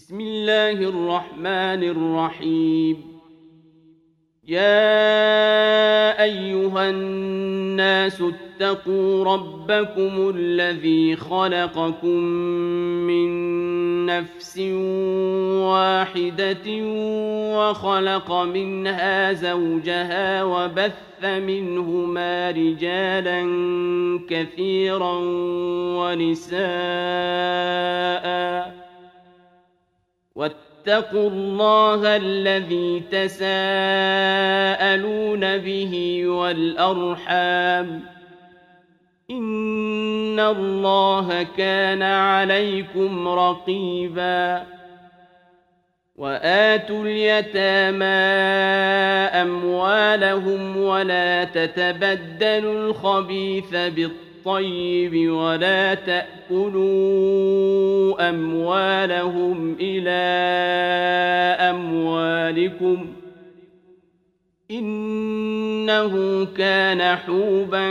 بسم الله الرحمن الرحيم. يا أيها الناس اتقوا ربكم الذي خلقكم من نفس واحدة وخلق منها زوجها وبث منهما رجالا كثيرا ونساء واتقوا الله الذي تساءلون به والأرحام إن الله كان عليكم رقيبا. وآتوا اليتامى أموالهم ولا تتبدلوا الخبيث بالطيب ولا تأكلوا أموالهم إلى أموالكم إنه كان حوبا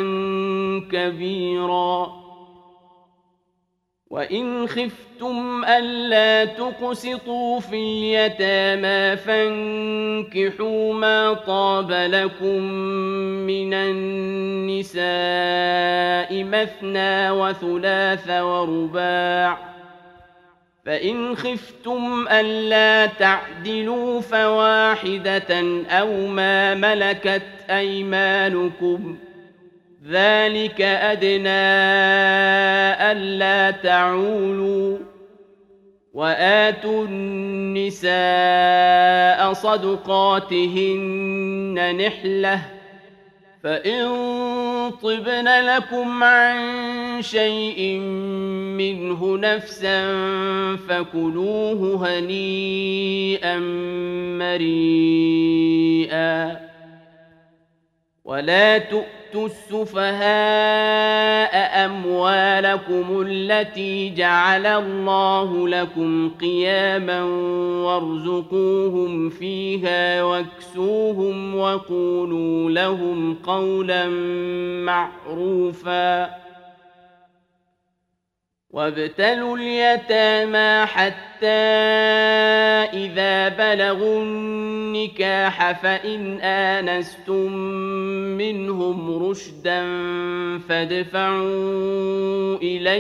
كبيرا. وإن خفتم ألا تقسطوا في اليتامى فانكحوا ما طاب لكم من النساء مثنى وثلاث ورباع، فإن خفتم ألا تعدلوا فواحدة أو ما ملكت أيمانكم ذلك أدنى ألا تعولوا. وآتوا النساء صدقاتهن نحلة، فإن طبن لكم عن شيء منه نفسا فكلوه هنيئا مريئا. ولا تؤتوا السفهاء أموالكم التي جعل الله لكم قياما وارزقوهم فيها واكسوهم وقولوا لهم قولا معروفا. وابتلوا اليتامى حتى إذا بلغوا النكاح فإن آنستم منهم رشدا فادفعوا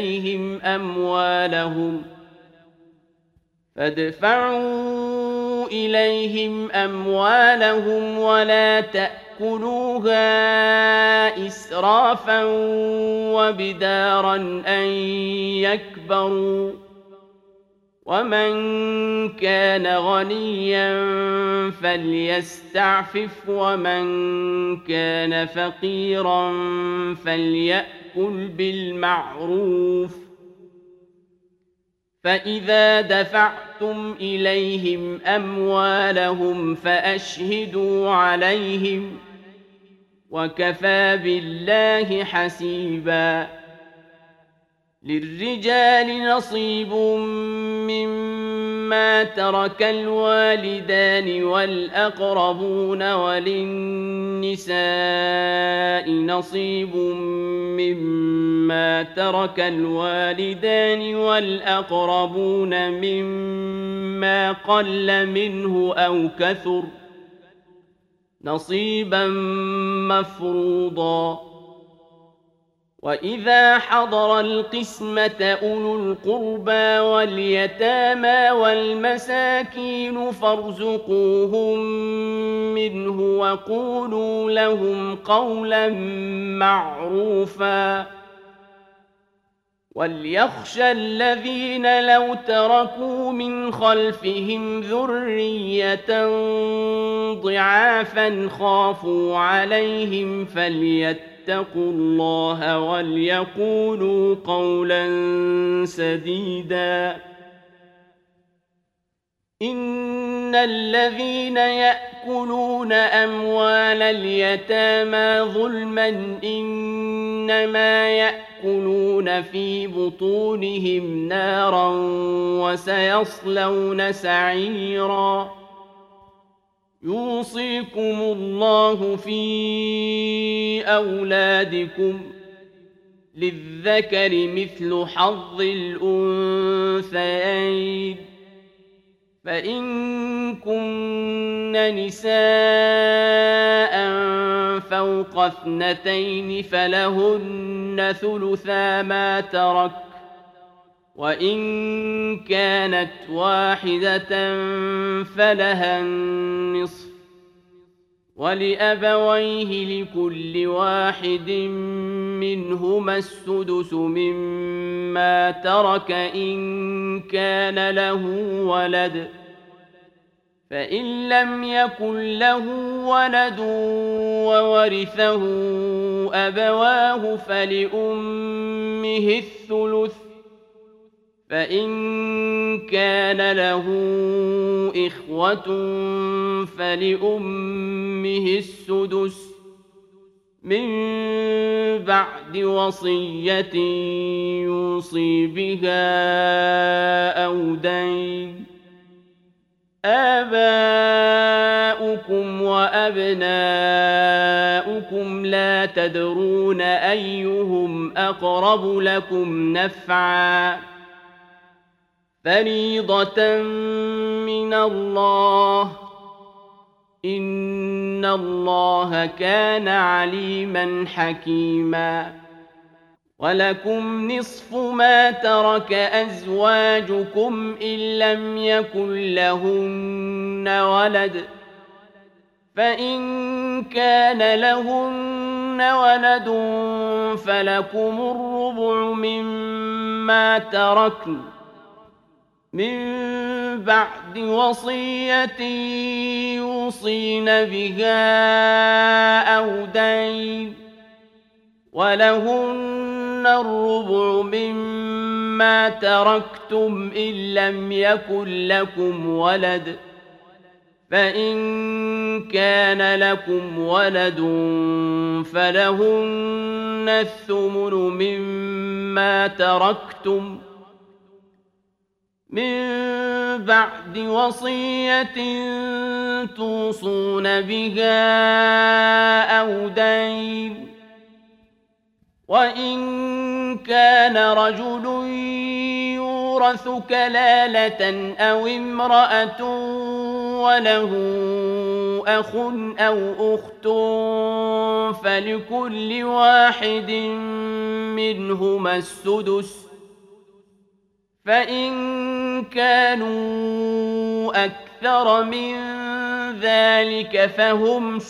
إليهم أموالهم ولا تأكلوها إسرافا وبدارا أن يكبروا. ومن كان غنيا فليستعفف ومن كان فقيرا فليأكل بالمعروف. فإذا دفعتم إليهم أموالهم فأشهدوا عليهم وكفى بالله حسيبا. للرجال نصيب مما ترك الوالدان والأقربون وللنساء نصيب مما ترك الوالدان والأقربون مما قل منه أو كثر نصيبا مفروضا. وإذا حضر القسمة أولو القربى واليتامى والمساكين فارزقوهم منه وقولوا لهم قولا معروفا. وليخشى الذين لو تركوا من خلفهم ذرية ضعافا خافوا عليهم فليتقوا الله وليقولوا قولا سديدا. إن الذين يأكلون أموال اليتامى ظلما إنما يأكلون في بطونهم نارا وسيصلون سعيرا. يوصيكم الله في أولادكم للذكر مثل حظ الأنثيين فإن كن نساء فوق 2 فلهن ثلثا ما ترك، وإن كانت واحدة فلها النصف، ولأبويه لكل واحد منهما السدس مما ترك إن كان له ولد، فإن لم يكن له ولد وورثه أبواه فلأمه الثلث، فإن كان له إخوة فلأمه السدس من بعد وصية يوصي بها أو دين. آباؤكم وأبناؤكم لا تدرون أيهم أقرب لكم نفعا، فريضة من الله، إن الله كان عليما حكيما. ولكم نصف ما ترك أزواجكم إن لم يكن لهن ولد، فإن كان لهن ولد فلكم الربع مما تركن من بعد وصية يوصين بها أو دين، ولهن الربع مما تركتم إن لم يكن لكم ولد، فإن كان لكم ولد فلهن الثمن مما تركتم من بعد وصية توصون بها أو دين. وإن كان رجل يورث كلالة أو امرأة وله أخ أو أخت فلكل واحد منهما السدس، فإن كانوا أكثر من ذلك فهم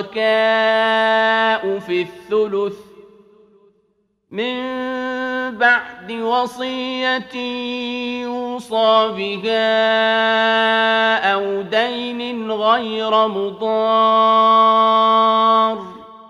شركاء في الثلث من بعد وصية يوصى بها أو دين غير مضار،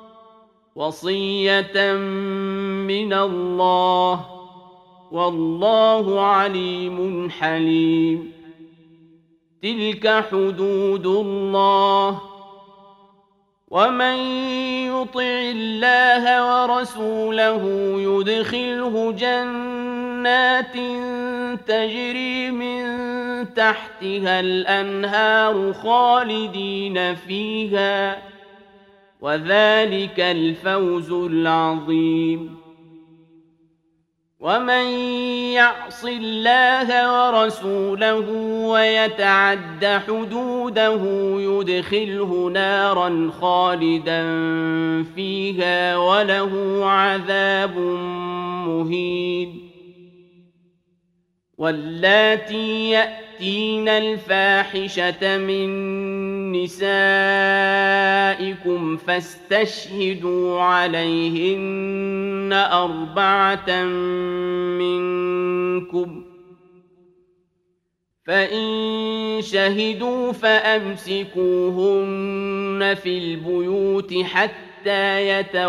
وصية من الله، والله عليم حليم. تلك حدود الله، ومن يطع الله ورسوله يدخله جنات تجري من تحتها الأنهار خالدين فيها، وذلك الفوز العظيم. ومن يعص الله ورسوله ويتعد حدوده يدخله نارا خالدا فيها وله عذاب مهين. واللاتي يأتين الفاحشة من نسائكم فاستشهدوا عليهن 4 منكم، فإن شهدوا فأمسكوهن في البيوت حتى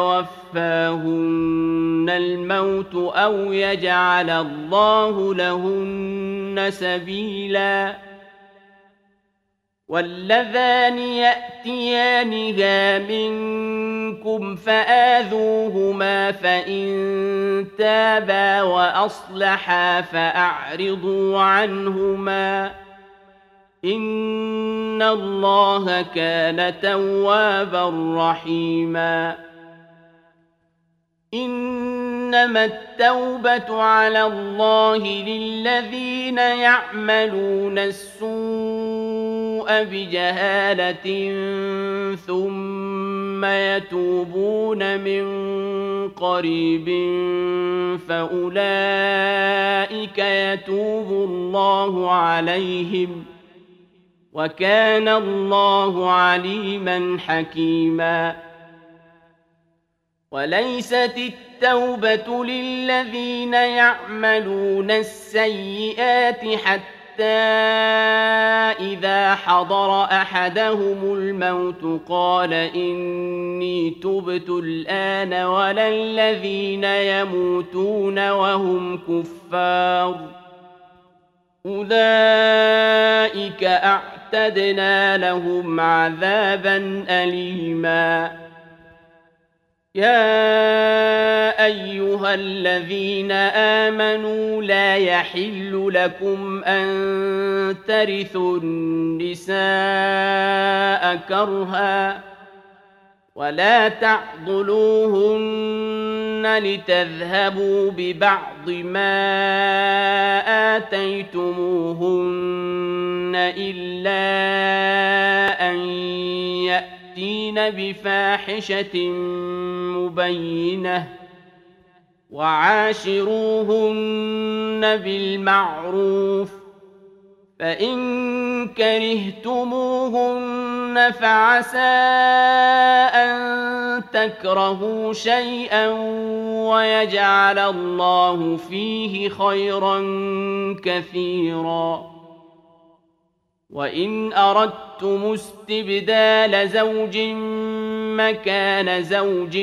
يتوفاهن الموت أو يجعل الله لهن سبيلا. واللذان يأتيانها منكم فآذوهما، فإن تابا وأصلحا فأعرضوا عنهما، إن الله كان توابا رحيما. إنما التوبة على الله للذين يعملون السوء السوء بجهالة ثم يتوبون من قريب فأولئك يتوب الله عليهم وكان الله عليما حكيما. وليست التوبة للذين يعملون السيئات حتى إذا حضر أحدهم الموت قال إني تبت الآن ولا الذين يموتون وهم كفار أولئك أعتدنا لهم عذابا أليما. يا أيها الذين آمنوا لا يحل لكم أن ترثوا النساء كرها ولا تعضلوهن لتذهبوا ببعض ما آتيتموهن إلا أن يأتين بفاحشة مبينة وعاشروهن بالمعروف فإن كرهتموهن فعسى أن تكرهوا شيئا ويجعل الله فيه خيرا كثيرا. وإن أردتم استبدال زوج مكان زوج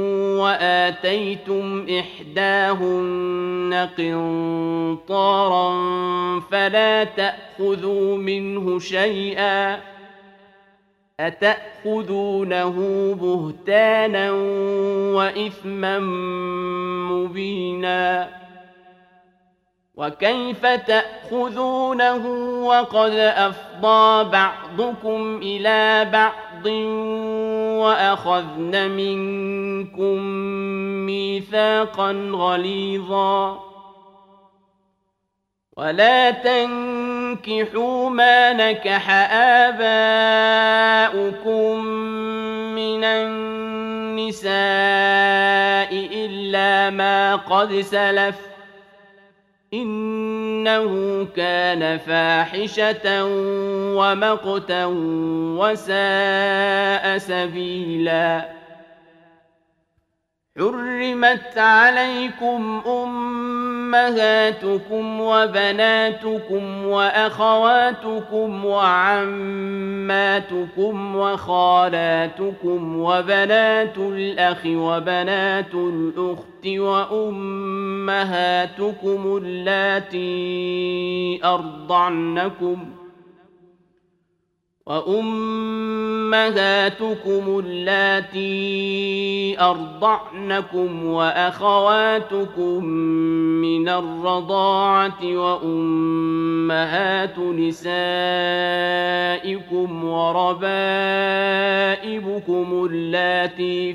وآتيتم إحداهن قنطارا فلا تأخذوا منه شيئا أتأخذونه بهتانا وإثما مبينا. وكيف تأخذونه وقد أفضى بعضكم إلى بعض وأخذن منكم ميثاقا غليظا. ولا تنكحوا ما نكح آباؤكم من النساء إلا ما قد سلف إنه كان فاحشة ومقتا وساء سبيلا. حرمت عليكم أمهاتكم وبناتكم وأخواتكم وعماتكم وخالاتكم وبنات الأخ وبنات الأخت وأمهاتكم اللاتي أرضعنكم وأخواتكم من الرضاعة وأمهات نسائكم وربائبكم اللاتي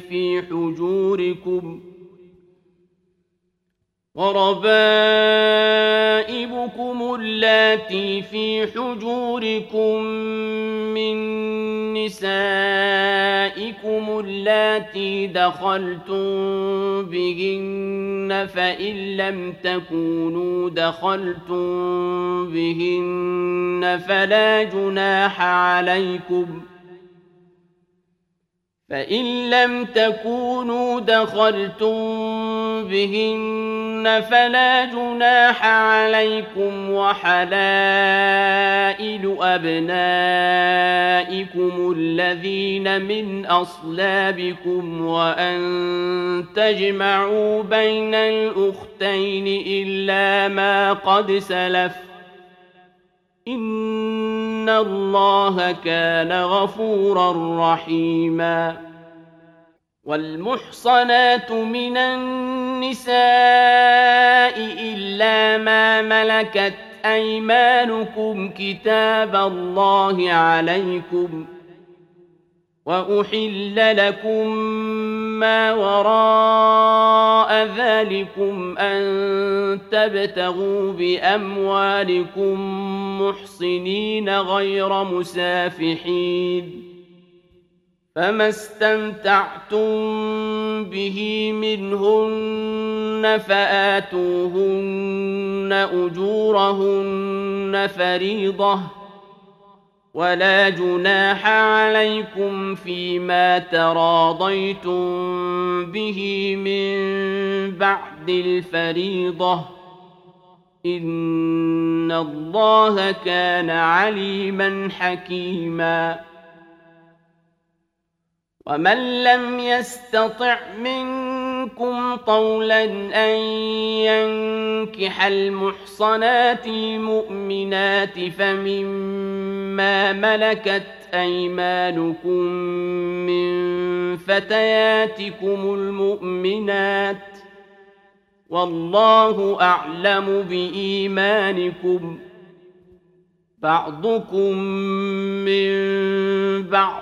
في حجوركم من نسائكم اللاتي دخلتم بهن فإن لم تكونوا دخلتم بهن فلا جناح عليكم وحلائل أبنائكم الذين من أصلابكم وأن تجمعوا بين الأختين إلا ما قد سلف إن الله كان غفورا رحيما. والمحصنات من النساء إلا ما ملكت أيمانكم كتاب الله عليكم وأحل لكم ما وراء ذلكم أن تبتغوا بأموالكم محصنين غير مسافحين، فما استمتعتم به منهن فآتوهن أجورهن فريضة، ولا جناح عليكم فيما تراضيتم به من بعد الفريضة، إن الله كان عليما حكيما. ومن لم يستطع منكم طولا أن ينكح المحصنات المؤمنات فمما ملكت أيمانكم من فتياتكم المؤمنات، والله أعلم بإيمانكم، بعضكم من بعض،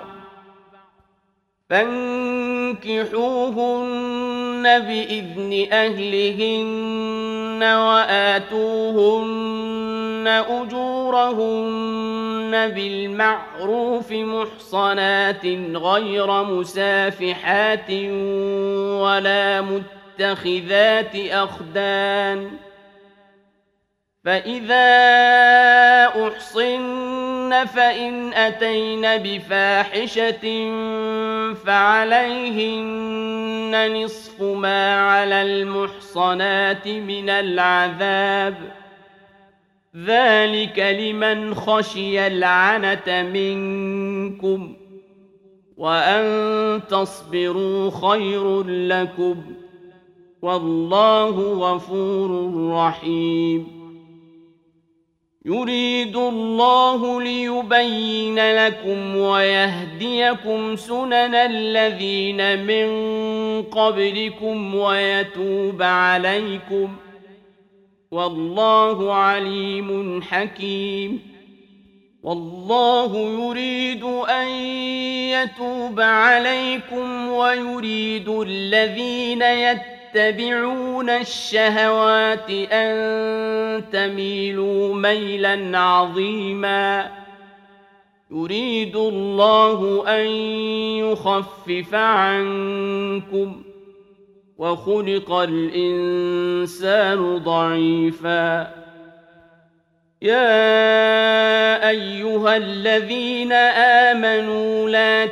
فانكحوهن بإذن أهلهن وآتوهن أجورهن بالمعروف محصنات غير مسافحات ولا متخذات أخدان، فإذا أحصن فإن أتين بفاحشة فعليهن نصف ما على المحصنات من العذاب، ذلك لمن خشي العنة منكم، وأن تصبروا خير لكم، والله غفور رحيم. يريد الله ليبين لكم ويهديكم سنن الذين من قبلكم ويتوب عليكم، والله عليم حكيم. والله يريد أن يتوب عليكم ويريد الذين يتبعون الشهوات أن تميلوا ميلا عظيما. يريد الله أن يخفف عنكم، وخلق الإنسان ضعيفا. يا أيها الذين آمنوا لا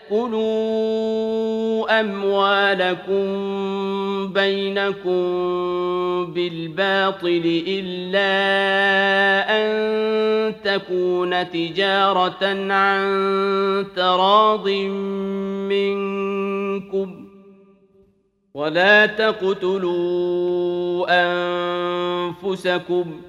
تأكلوا أموالكم بينكم بالباطل إلا أن تكون تجارة عن تراض منكم، ولا تقتلوا أنفسكم،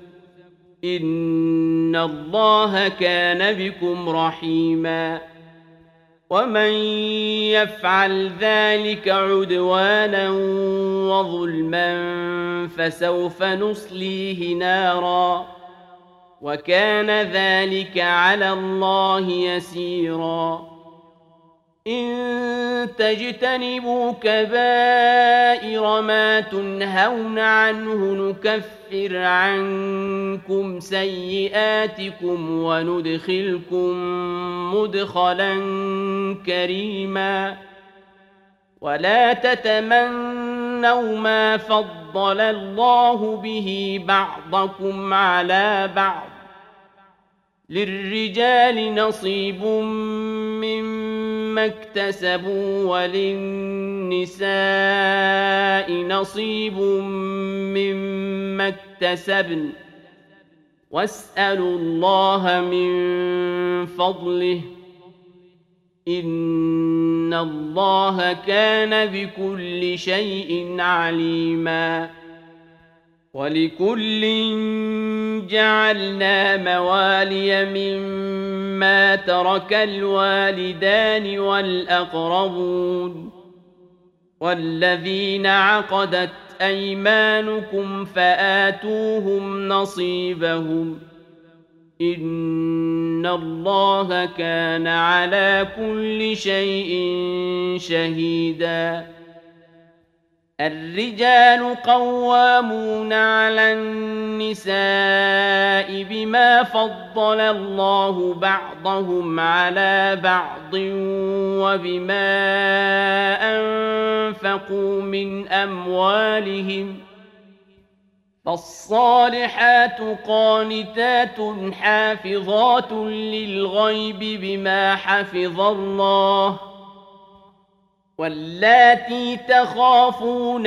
إن الله كان بكم رحيما. ومن يفعل ذلك عدوانا وظلما فسوف نصليه نارا، وكان ذلك على الله يسيرا. إن تجتنبوا كبائر ما تنهون عنه نكفر عنكم سيئاتكم وندخلكم مدخلا كريما. ولا تتمنوا ما فضل الله به بعضكم على بعض، للرجال نصيب مما اكتسبوا وللنساء نصيب مما اكتسبن، واسألوا الله من فضله، إن الله كان بكل شيء عليما. ولكل جعلنا موالي مما ترك الوالدان والأقربون والذين عقدت أيمانكم فآتوهم نصيبهم، إن الله كان على كل شيء شهيدا. الرجال قوامون على النساء بما فضل الله بعضهم على بعض وبما أنفقوا من أموالهم فالصالحات قانتات حافظات للغيب بما حفظ الله واللاتي تخافون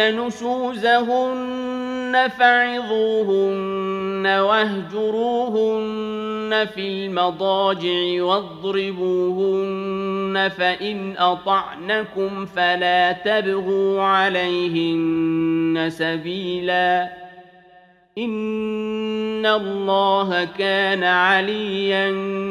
نشوزهن فعظوهن واهجروهن في المضاجع واضربوهن فإن أطعنكم فلا تبغوا عليهن سبيلا إن الله كان عليا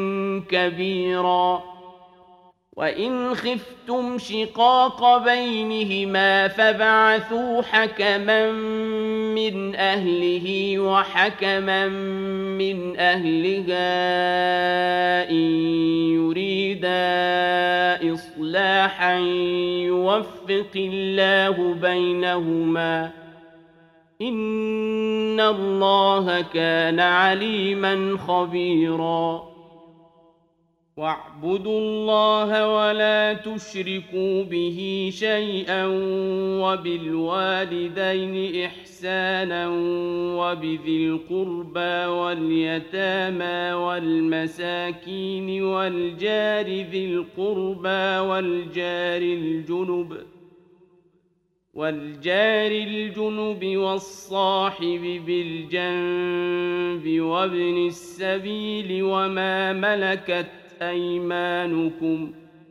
كبيرا وإن خفتم شقاق بينهما فابعثوا حكما من أهله وحكما من أهلها إن يريدا إصلاحا يوفق الله بينهما إن الله كان عليما خبيرا واعبدوا الله ولا تشركوا به شيئا وبالوالدين إحسانا وبذي القربى واليتامى والمساكين والجار ذي القربى والجار الجنب والصاحب بالجنب وابن السبيل وما ملكت أيمانكم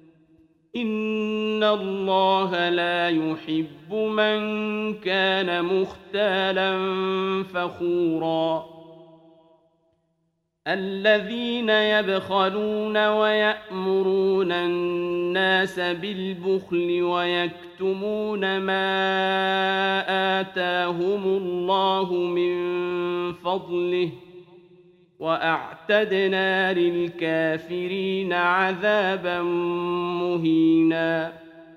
إن الله لا يحب من كان مختالا فخورا الذين يبخلون ويأمرون الناس بالبخل ويكتمون ما آتاهم الله من فضله وأعتدنا للكافرين عذابا مهينا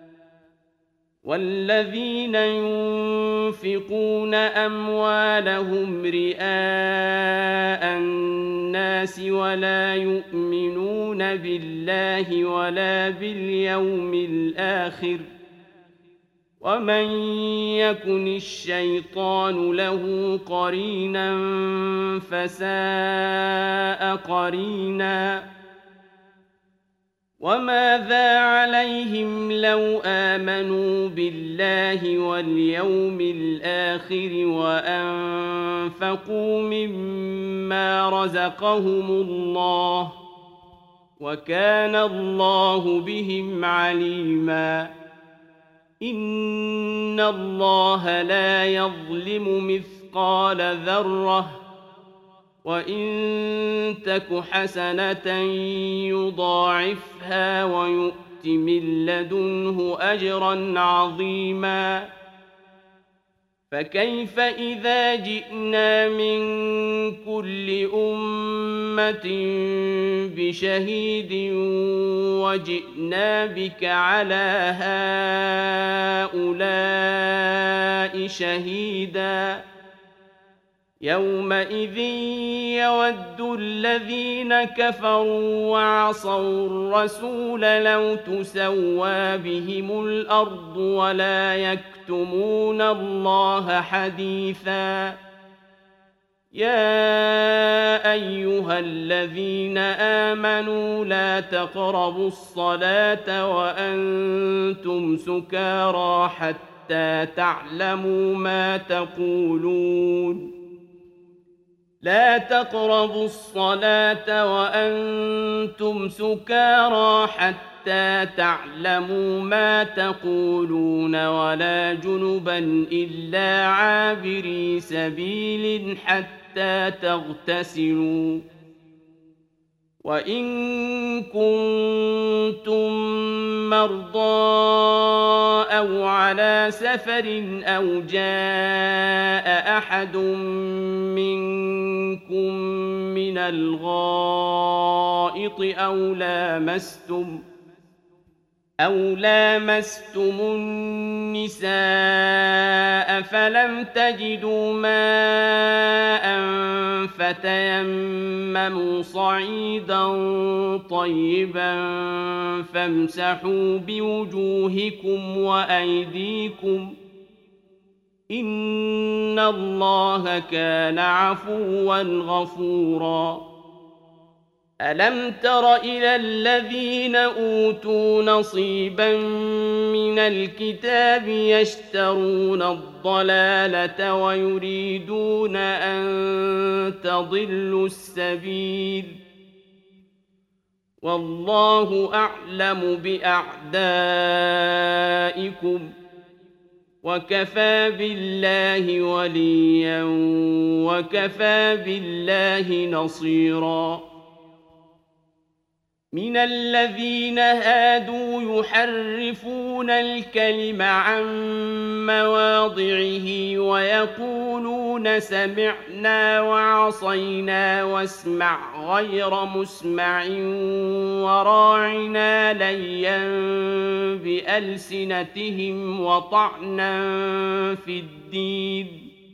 والذين ينفقون أموالهم رئاء الناس ولا يؤمنون بالله ولا باليوم الآخر ومن يكن الشيطان له قرينا فساء قرينا وماذا عليهم لو آمنوا بالله واليوم الآخر وأنفقوا مما رزقهم الله وكان الله بهم عليما إن الله لا يظلم مثقال ذرة وإن تك حسنة يضاعفها ويؤت من لدنه أجرا عظيما فكيف إذا جئنا من كل أمة بشهيد وجئنا بك على هؤلاء شهيدا يومئذ يود الذين كفروا وعصوا الرسول لو تسوى بهم الأرض ولا يكتمون الله حديثا يا أيها الذين آمنوا لا تقربوا الصلاة وأنتم سكارى حتى تعلموا ما تقولون لا تقربوا الصلاة وأنتم سكارى حتى تعلموا ما تقولون ولا جنبا إلا عابري سبيل حتى تغتسلوا وإن كنتم مرضى أو على سفر أو جاء أحد منكم من الغائط أَوْ لَامَسْتُمُ النِّسَاءَ فَلَمْ تَجِدُوا مَاءً فَتَيَمَّمُوا صَعِيدًا طَيِّبًا فَامْسَحُوا بِوُجُوهِكُمْ وَأَيْدِيكُمْ ۗ إِنَّ اللَّهَ كَانَ عَفُوًّا غَفُورًا. أَلَمْ تَرَ إِلَى الَّذِينَ أُوتُوا نَصِيبًا مِّنَ الْكِتَابِ يَشْتَرُونَ الضَّلَالَةَ وَيُرِيدُونَ أَن تَضِلُّوا السَّبِيلَ ۗ وَاللَّهُ أَعْلَمُ بِأَعْدَائِكُمْ ۚ وَكَفَىٰ بِاللَّهِ وَلِيًّا وَكَفَىٰ بِاللَّهِ نَصِيرًا. مِنَ الَّذِينَ هَادُوا يُحَرِّفُونَ الْكَلِمَ عَن مَّوَاضِعِهِ وَيَقُولُونَ سَمِعْنَا وَعَصَيْنَا وَاسْمَعْ غَيْرَ مُسْمَعٍ وَرَاعِنَا لَيًّا بِأَلْسِنَتِهِمْ وَطَعْنًا فِي الدِّينِ ۚ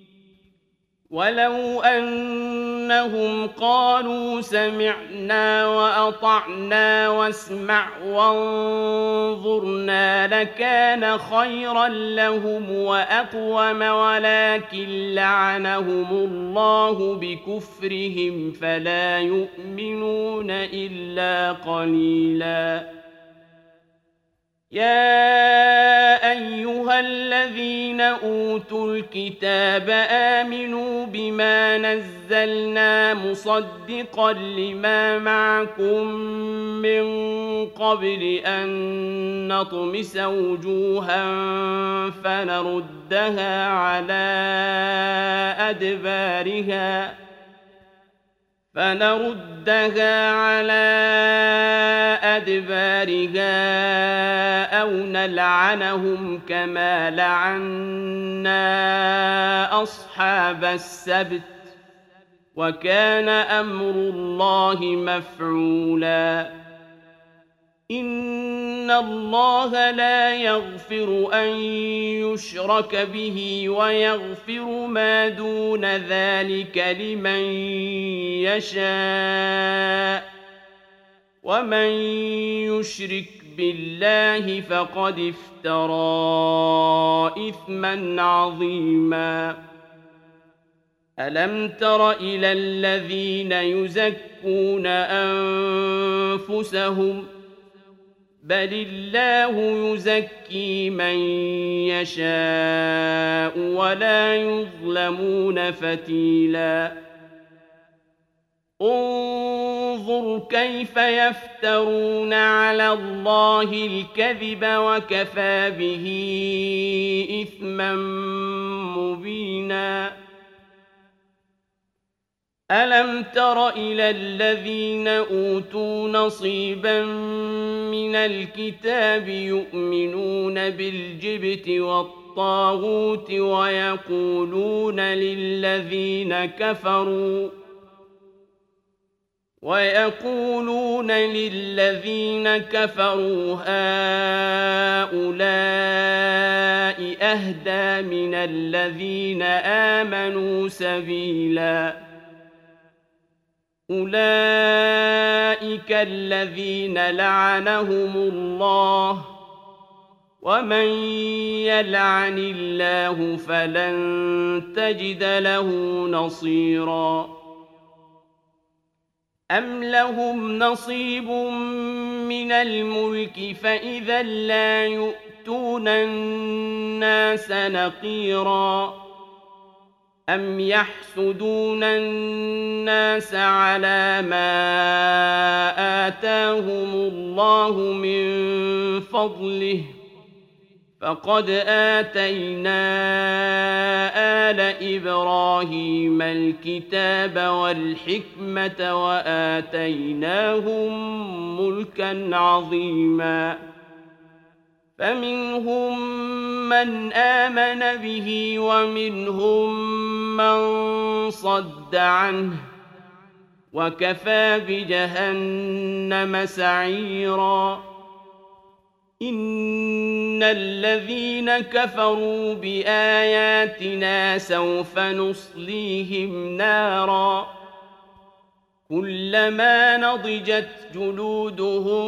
وَلَوْ أَنَّهُمْ قَالُوا سَمِعْنَا وَأَطَعْنَا وَاسْمَعْ وَانظُرْنَا لَكَانَ خَيْرًا لَّهُمْ وَأَقْوَمَ، وَلَٰكِن لَّعَنَهُمُ اللَّهُ بِكُفْرِهِمْ فَلَا يُؤْمِنُونَ إِلَّا قَلِيلًا. يَا أَيُّهَا الَّذِينَ أُوتُوا الْكِتَابَ آمِنُوا بِمَا نَزَّلْنَا مُصَدِّقًا لِّمَا مَعَكُم مِّن قَبْلِ أَن نَّطْمِسَ وُجُوهًا فَنَرُدَّهَا عَلَىٰ أَدْبَارِهَا أَوْ نَلْعَنَهُمْ كَمَا لَعَنَّا أَصْحَابَ السَّبْتِ ۚ وَكَانَ أَمْرُ اللَّهِ مَفْعُولًا. إِنَّ اللَّهَ لَا يَغْفِرُ أَن يُشْرَكَ بِهِ وَيَغْفِرُ مَا دُونَ ذَٰلِكَ لِمَن يَشَاءُ ۚ وَمَن يُشْرِكْ بِاللَّهِ فَقَدِ افْتَرَىٰ إِثْمًا عَظِيمًا. أَلَمْ تَرَ إِلَى الَّذِينَ يُزَكُّونَ أَنفُسَهُم ۚ بَلِ اللَّهُ يُزَكِّي مَن يَشَاءُ وَلَا يُظْلَمُونَ فَتِيلًا. انظُرْ كَيْفَ يَفْتَرُونَ عَلَى اللَّهِ الْكَذِبَ وَكَفَىٰ بِهِ إِثْمًا مُّبِينًا. أَلَمْ تَرَ إِلَى الَّذِينَ أُوتُوا نَصِيبًا مِّنَ الْكِتَابِ يُؤْمِنُونَ بِالْجِبْتِ وَالطَّاغُوتِ وَيَقُولُونَ لِلَّذِينَ كَفَرُوا هَٰؤُلَاءِ أَهْدَىٰ مِنَ الَّذِينَ آمَنُوا سَبِيلًا. أُولَٰئِكَ الَّذِينَ لَعَنَهُمُ اللَّهُ ۖ وَمَن يَلْعَنِ اللَّهُ فَلَن تَجِدَ لَهُ نَصِيرًا. أَمْ لَهُمْ نَصِيبٌ مِّنَ الْمُلْكِ فَإِذًا لَّا يُؤْتُونَ النَّاسَ نَقِيرًا. أَمْ يَحْسُدُونَ النَّاسَ عَلَىٰ مَا آتَاهُمُ اللَّهُ مِن فَضْلِهِ ۖ فَقَدْ آتَيْنَا آلَ إِبْرَاهِيمَ الْكِتَابَ وَالْحِكْمَةَ وَآتَيْنَاهُم مُّلْكًا عَظِيمًا. فَمِنْهُم مَّنْ آمَنَ بِهِ وَمِنْهُم مَّن صَدَّ عَنْهُ ۚ وَكَفَىٰ بِجَهَنَّمَ سَعِيرًا. إن الذين كفروا بآياتنا سوف نصليهم نارا كلما نضجت جلودهم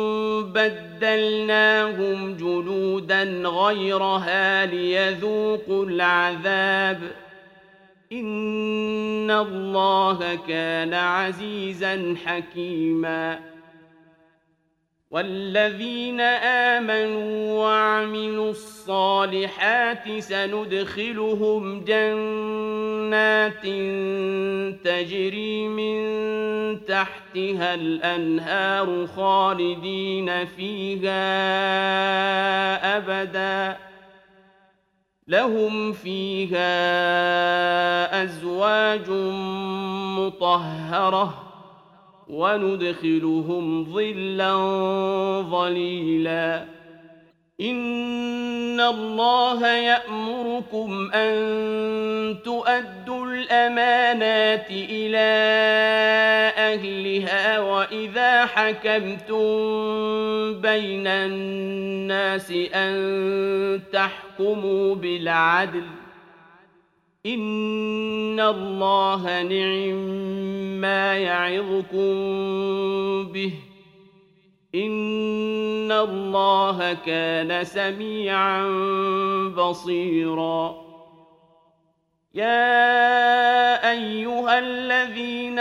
بدلناهم جلودا غيرها ليذوقوا العذاب إن الله كان عزيزا حكيما والذين آمنوا وعملوا الصالحات سندخلهم جنات تجري من تحتها الأنهار خالدين فيها أبدا لهم فيها أزواج مطهرة وندخلهم ظلا ظليلا إن الله يأمركم أن تؤدوا الأمانات إلى أهلها وإذا حكمتم بين الناس أن تحكموا بالعدل إن الله نعم يعظكم به إن الله كان سميعا بصيرا يا أيها الذين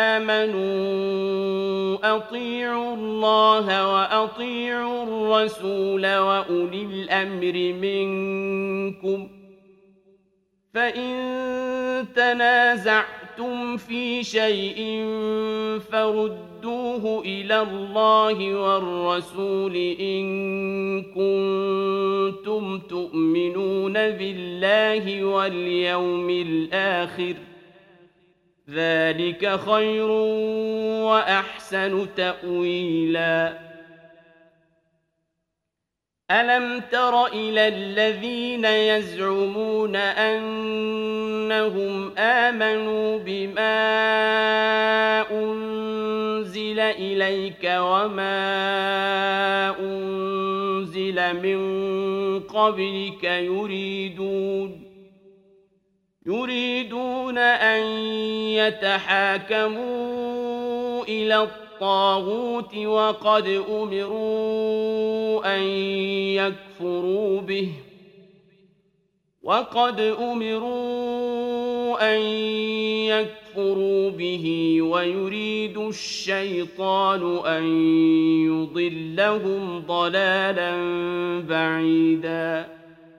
آمنوا أطيعوا الله وأطيعوا الرسول وأولي الأمر منكم فإن تنازعتم في شيء فردوه إلى الله والرسول إن كنتم تؤمنون بالله واليوم الآخر ذلك خير وأحسن تأويلا ألم تر إلى الذين يزعمون أنهم آمنوا بما أنزل إليك وما أنزل من قبلك يريدون أن يتحاكموا إلى الطاغوت وقد أمروا أن يكفروا به ويريد الشيطان أن يضلهم ضلالا بعيدا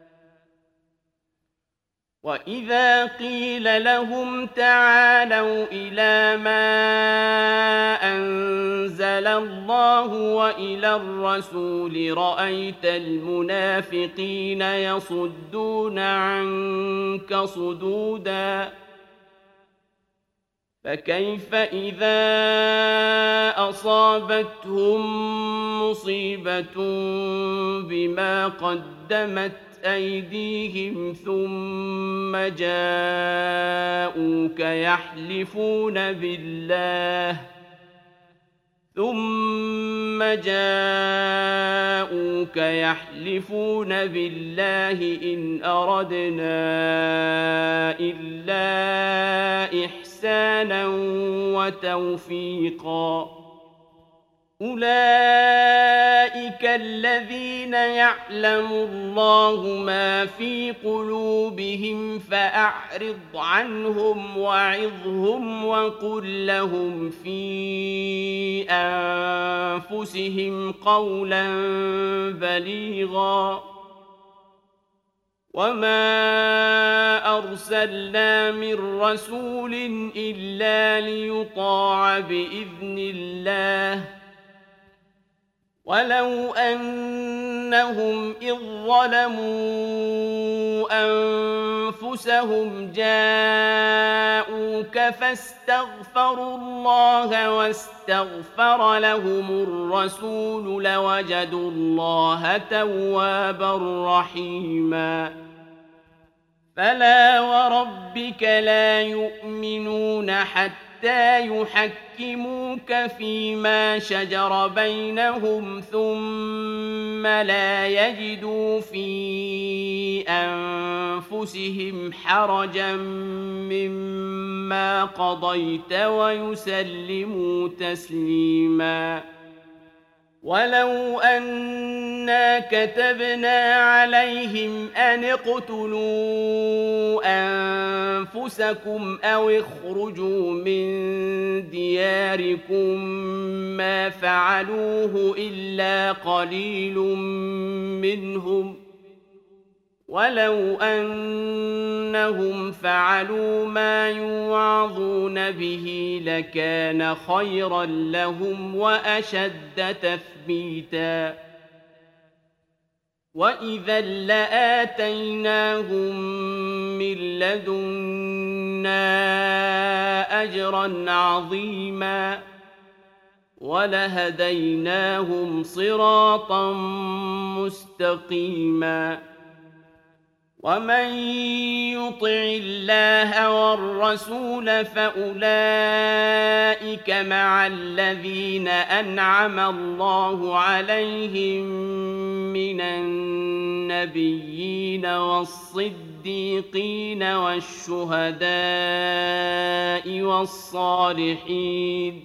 وإذا قيل لهم تعالوا إلى ما أنزل الله وإلى الرسول رأيت المنافقين يصدون عنك صدودا فكيف إذا أصابتهم مصيبة بما قدمت أيديهم ثم جاءوك يحلفون بالله إن أردنا إلا إحسانا وتوفيقا أولئك الذين يعلم الله ما في قلوبهم فأعرض عنهم وعظهم وقل لهم في أنفسهم قولا بليغا وما أرسلنا من رسول إلا ليطاع بإذن الله ولو أنهم إذ ظلموا أنفسهم جاءوك فاستغفروا الله واستغفر لهم الرسول لوجدوا الله توابا رحيما فلا وربك لا يؤمنون حتى حتى يحكموك فيما شجر بينهم ثم لا يجدوا في أنفسهم حرجا مما قضيت ويسلموا تسليما. ولو أنا كتبنا عليهم أن اقتلوا أنفسكم أو اخرجوا من دياركم ما فعلوه إلا قليل منهم ولو أنهم فعلوا ما يوعظون به لكان خيرا لهم وأشد تثبيتا وإذا لآتيناهم من لدنا أجرا عظيما ولهديناهم صراطا مستقيما. ومن يطع الله والرسول فأولئك مع الذين أنعم الله عليهم من النبيين والصديقين والشهداء والصالحين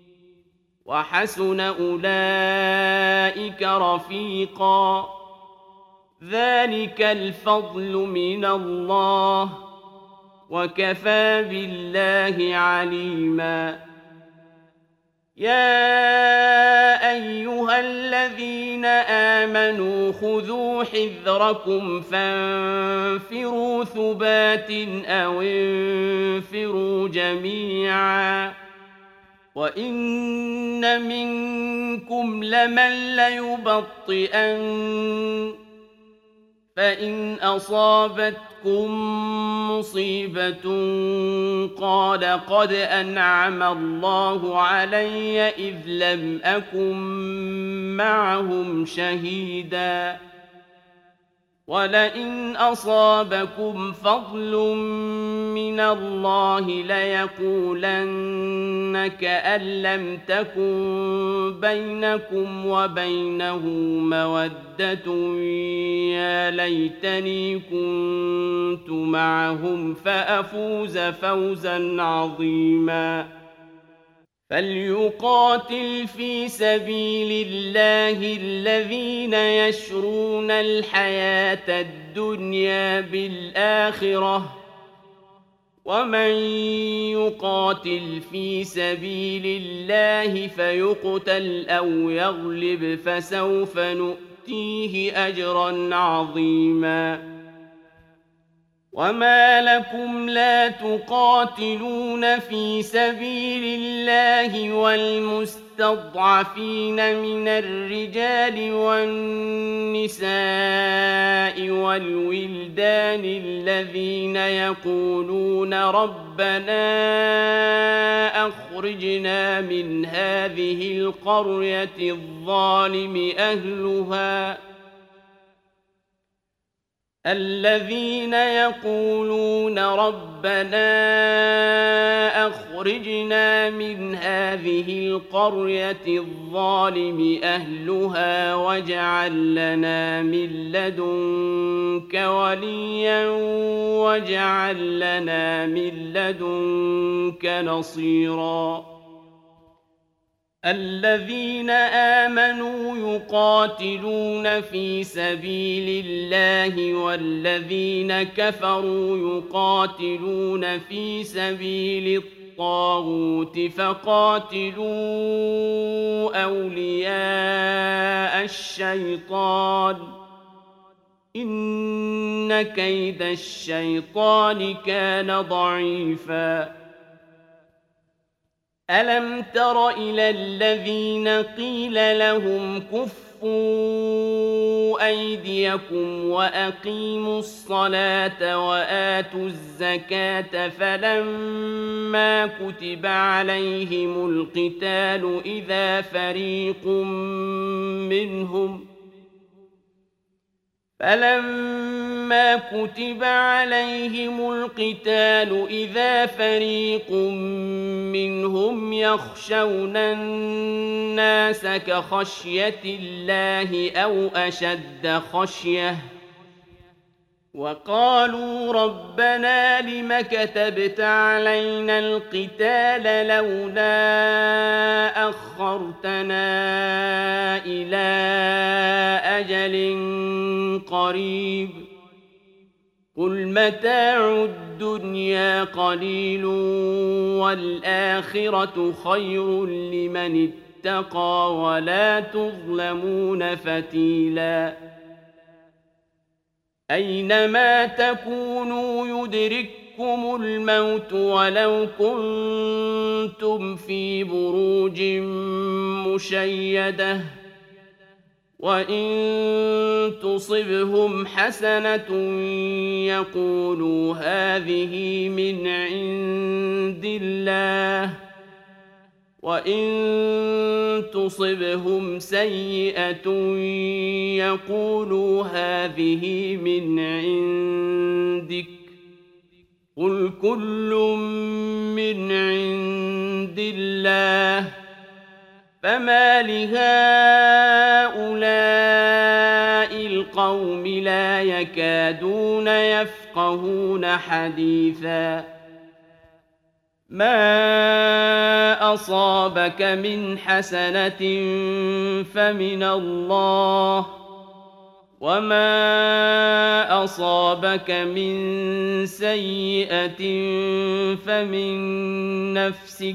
وحسن أولئك رفيقا. ذلك الفضل من الله وكفى بالله عليما. يا أيها الذين آمنوا خذوا حذركم فانفروا ثبات أو انفروا جميعا وإن منكم لمن ليبطئن فإن أصابتكم مصيبة قال قد أنعم الله علي إذ لم أكن معهم شهيدا ولئن أصابكم فضل من الله ليقولن كأن لم تكن بينكم وبينه مودة يا ليتني كنت معهم فأفوز فوزا عظيما. فليقاتل في سبيل الله الذين يشرون الحياة الدنيا بالآخرة ومن يقاتل في سبيل الله فيقتل أو يغلب فسوف نؤتيه أجرا عظيما. وما لكم لا تقاتلون في سبيل الله والمستضعفين من الرجال والنساء والولدان الذين يقولون ربنا أخرجنا من هذه القرية الظالم أهلها الذين يقولون ربنا أخرجنا من هذه القرية الظالم أهلها واجعل لنا من لدنك وليا واجعل لنا من لدنك نصيرا. الذين آمنوا يقاتلون في سبيل الله والذين كفروا يقاتلون في سبيل الطاغوت فقاتلوا أولياء الشيطان إن كيد الشيطان كان ضعيفا. ألم تر إلى الذين قيل لهم كفوا أيديكم وأقيموا الصلاة وآتوا الزكاة فلما كتب عليهم القتال إذا فلما كتب عليهم القتال إذا فريق منهم يخشون الناس كخشية الله أو أشد خشية وقالوا ربنا لم كتبت علينا القتال لولا أخرتنا إلى أجل قريب قل متاع الدنيا قليل والآخرة خير لمن اتقى ولا تظلمون فتيلا أينما تكونوا يدرككم الموت ولو كنتم في بروج مشيدة وإن تصبهم حسنة يقولوا هذه من عند الله وإن تصبهم سيئة يقولوا هذه من عندك قل كل من عند الله فما لهؤلاء القوم لا يكادون يفقهون حديثا ما أصابك من حسنة فمن الله وما أصابك من سيئة فمن نفسك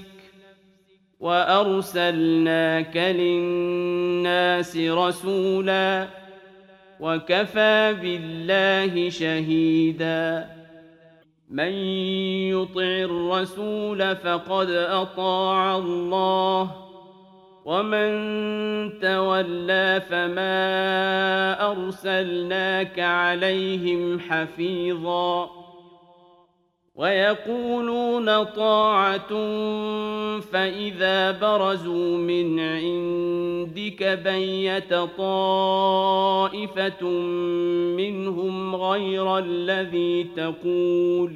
وأرسلناك للناس رسولا وكفى بالله شهيدا من يطع الرسول فقد أطاع الله ومن تولى فما أرسلناك عليهم حفيظا ويقولون طاعة فإذا برزوا من عندك بيت طائفة منهم غير الذي تقول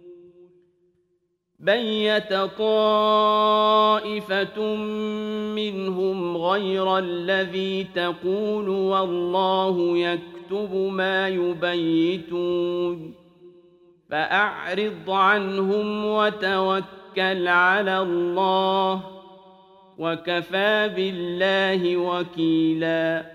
والله يكتب ما يبيتون فأعرض عنهم وتوكل على الله وكفى بالله وكيلا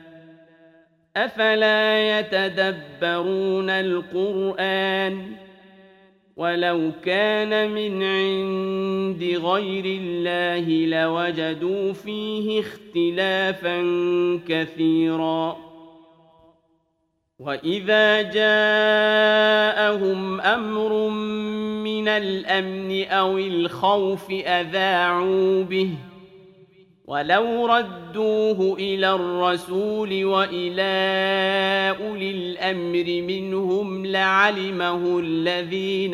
أفلا يتدبرون القرآن ولو كان من عند غير الله لوجدوا فيه اختلافا كثيرا وإذا جاءهم أمر من الأمن أو الخوف أذاعوا به ولو ردوه إلى الرسول وإلى أولي الأمر منهم لعلمه الذين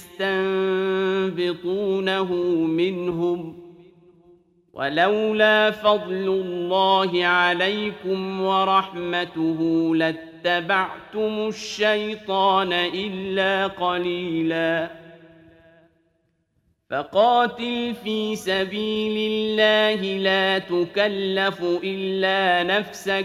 يستنبطونه منهم ولولا فضل الله عليكم ورحمته لاتبعتم الشيطان إلا قليلا فقاتل في سبيل الله لا تكلف إلا نفسك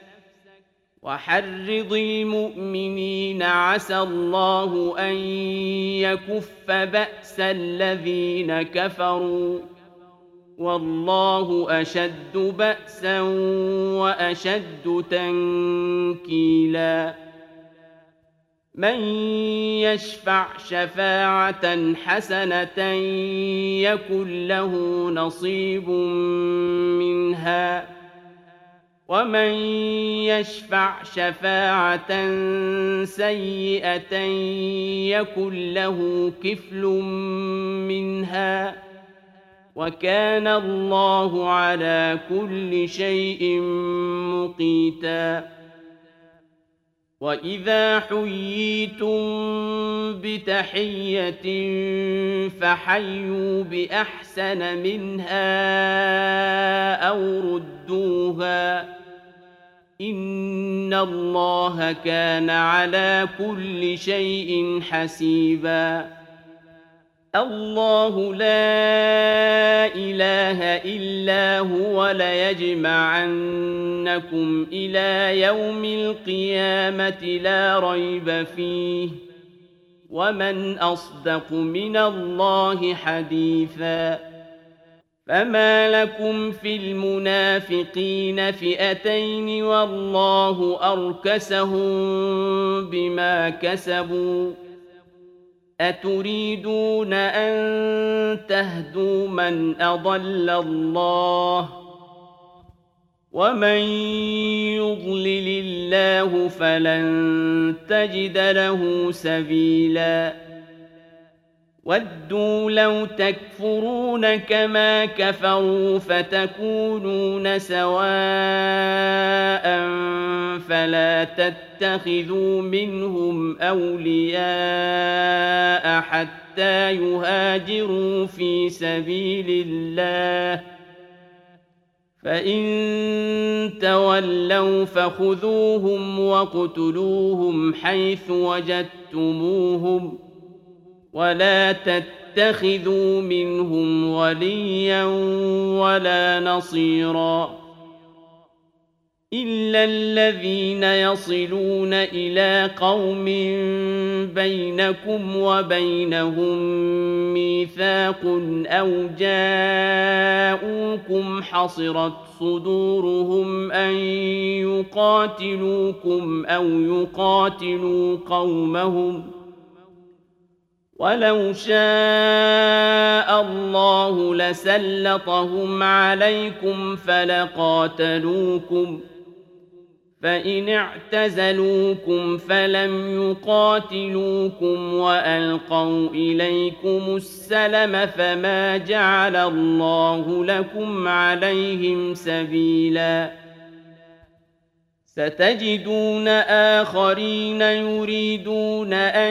وحرض المؤمنين عسى الله أن يكف بأس الذين كفروا والله أشد بأسا وأشد تنكيلا من يشفع شفاعة حسنة يكن له نصيب منها ومن يشفع شفاعة سيئة يكن له كفل منها وكان الله على كل شيء مقيتا وإذا حييتم بتحية فحيوا بأحسن منها أو ردوها إن الله كان على كل شيء حسيبا الله لا إله إلا هو ليجمعنكم إلى يوم القيامة لا ريب فيه ومن أصدق من الله حديثا فما لكم في المنافقين فئتين والله أركسهم بما كسبوا أتريدون أن تهدوا من أضل الله ومن يضلل الله فلن تجد له سبيلا ودوا لو تكفرون كما كفروا فتكونون سواء فلا تتخذوا منهم أولياء حتى يهاجروا في سبيل الله فإن تولوا فخذوهم واقتلوهم حيث وجدتموهم ولا تتخذوا منهم وليا ولا نصيرا إلا الذين يصلون إلى قوم بينكم وبينهم ميثاق أو جاءوكم حصرت صدورهم أن يقاتلوكم أو يقاتلوا قومهم ولو شاء الله لسلطهم عليكم فلقاتلوكم فإن اعتزلوكم فلم يقاتلوكم وألقوا إليكم السلم فما جعل الله لكم عليهم سبيلا ستجدون آخرين يريدون أن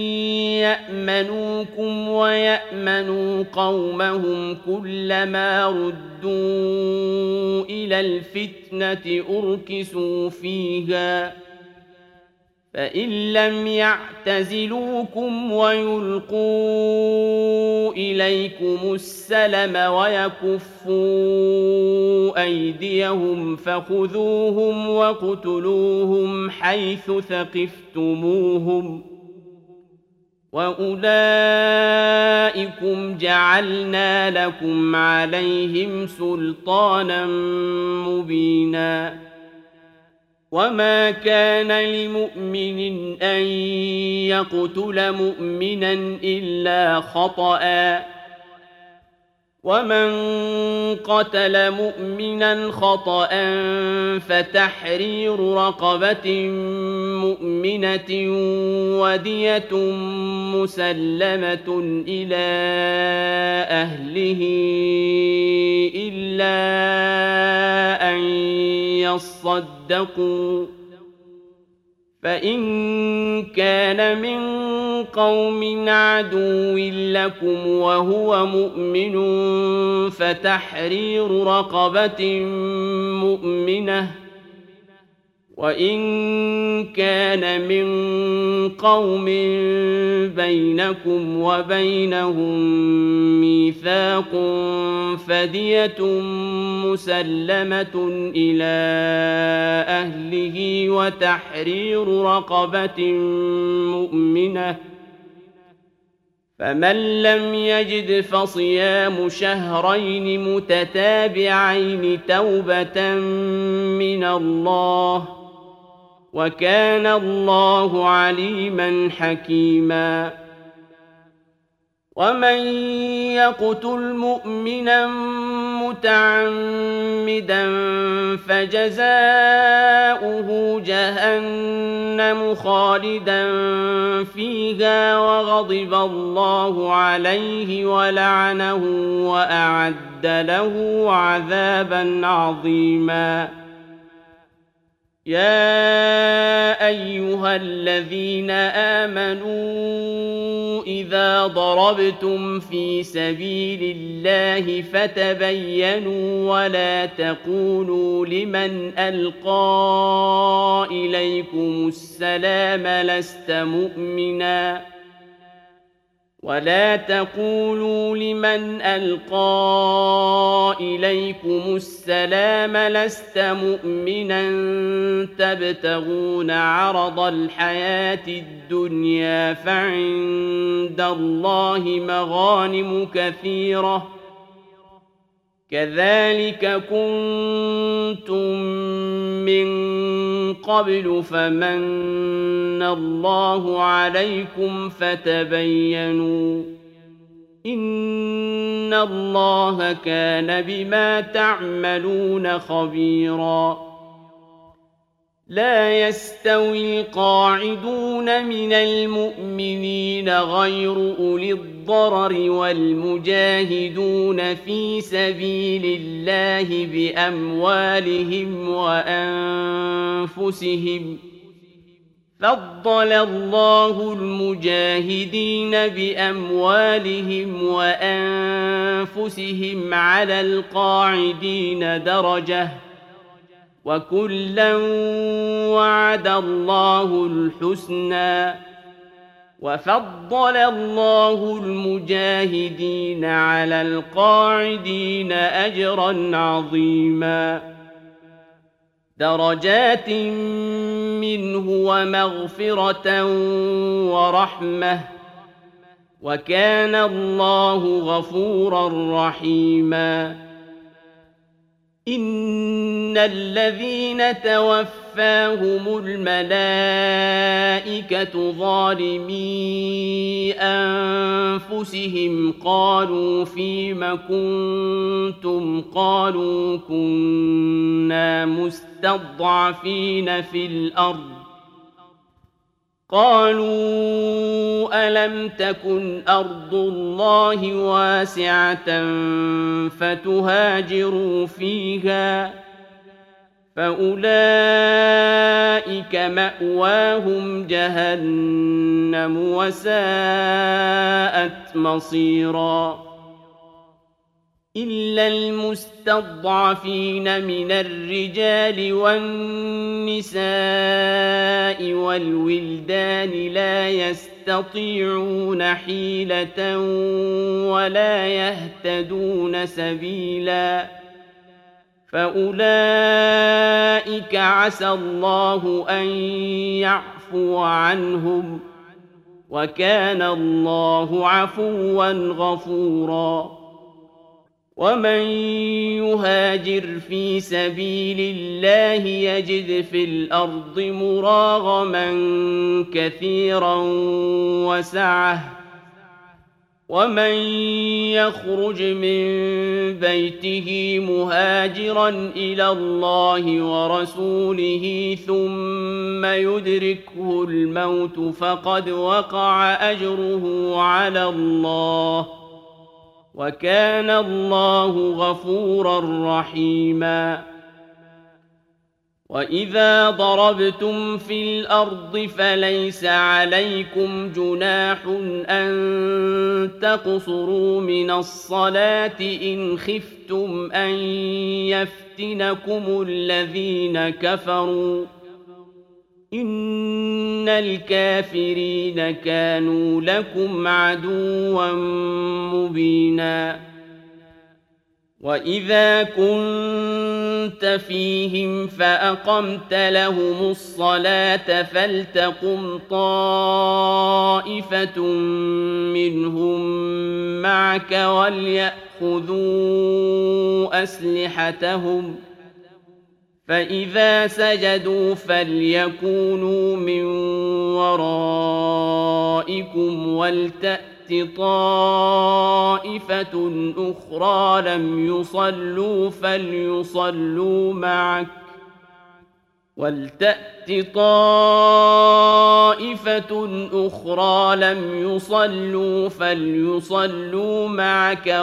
يأمنوكم ويأمنوا قومهم كلما ردوا إلى الفتنة أركسوا فيها فإن لم يعتزلوكم ويلقوا إليكم السلم ويكفوا أيديهم فخذوهم واقتلوهم حيث ثقفتموهم وأولئكم جعلنا لكم عليهم سلطانا مبينا وما كان لمؤمن أن يقتل مؤمنا إلا خطأ ومن قتل مؤمنا خطأ فتحرير رقبة مؤمنة ودية مسلمة إلى أهله إلا أن يصدقوا فإن كان من قوم عدو لكم وهو مؤمن فتحرير رقبة مؤمنة وإن كان من قوم بينكم وبينهم ميثاق فدية مسلمة إلى أهله وتحرير رقبة مؤمنة فمن لم يجد فصيام شهرين متتابعين توبة من الله وكان الله عليما حكيما ومن يقتل مؤمنا متعمدا فجزاؤه جهنم خالدا فيها وغضب الله عليه ولعنه وأعد له عذابا عظيما يا أيها الذين آمنوا إذا ضربتم في سبيل الله فتبينوا ولا تقولوا لمن ألقى إليكم السلام لست مؤمنا تبتغون عرض الحياة الدنيا فعند الله مغانم كثيرة كذلك كنتم من قبل فمن الله عليكم فتبينوا إن الله كان بما تعملون خبيرا لا يستوي القاعدون من المؤمنين غير أولي الضرر والمجاهدون في سبيل الله بأموالهم وأنفسهم فضل الله المجاهدين بأموالهم وأنفسهم على القاعدين درجة وكلا وعد الله الحسنى وفضل الله المجاهدين على القاعدين أجرا عظيما درجات منه ومغفرة ورحمة وكان الله غفورا رحيما إن الذين توفاهم الملائكة ظالمي أنفسهم قالوا فيم كنتم قالوا كنا مستضعفين في الأرض قالوا ألم تكن أرض الله واسعة فتهاجروا فيها فأولئك مأواهم جهنم وساءت مصيرا إلا المستضعفين من الرجال والنساء والولدان لا يستطيعون حيلة ولا يهتدون سبيلا فأولئك عسى الله أن يعفو عنهم وكان الله عفوا غفورا ومن يهاجر في سبيل الله يجد في الأرض مراغما كثيرا وسعة ومن يخرج من بيته مهاجرا إلى الله ورسوله ثم يدركه الموت فقد وقع أجره على الله وكان الله غفورا رحيما وإذا ضربتم في الأرض فليس عليكم جناح أن تقصروا من الصلاة إن خفتم أن يفتنكم الذين كفروا إن الكافرين كانوا لكم عدوا مبينا وإذا كنت فيهم فأقمت لهم الصلاة فلتقم طائفة منهم معك وليأخذوا أسلحتهم فإذا سجدوا فليكونوا من ورائكم ولتأت طائفة أخرى لم يصلوا فليصلوا معك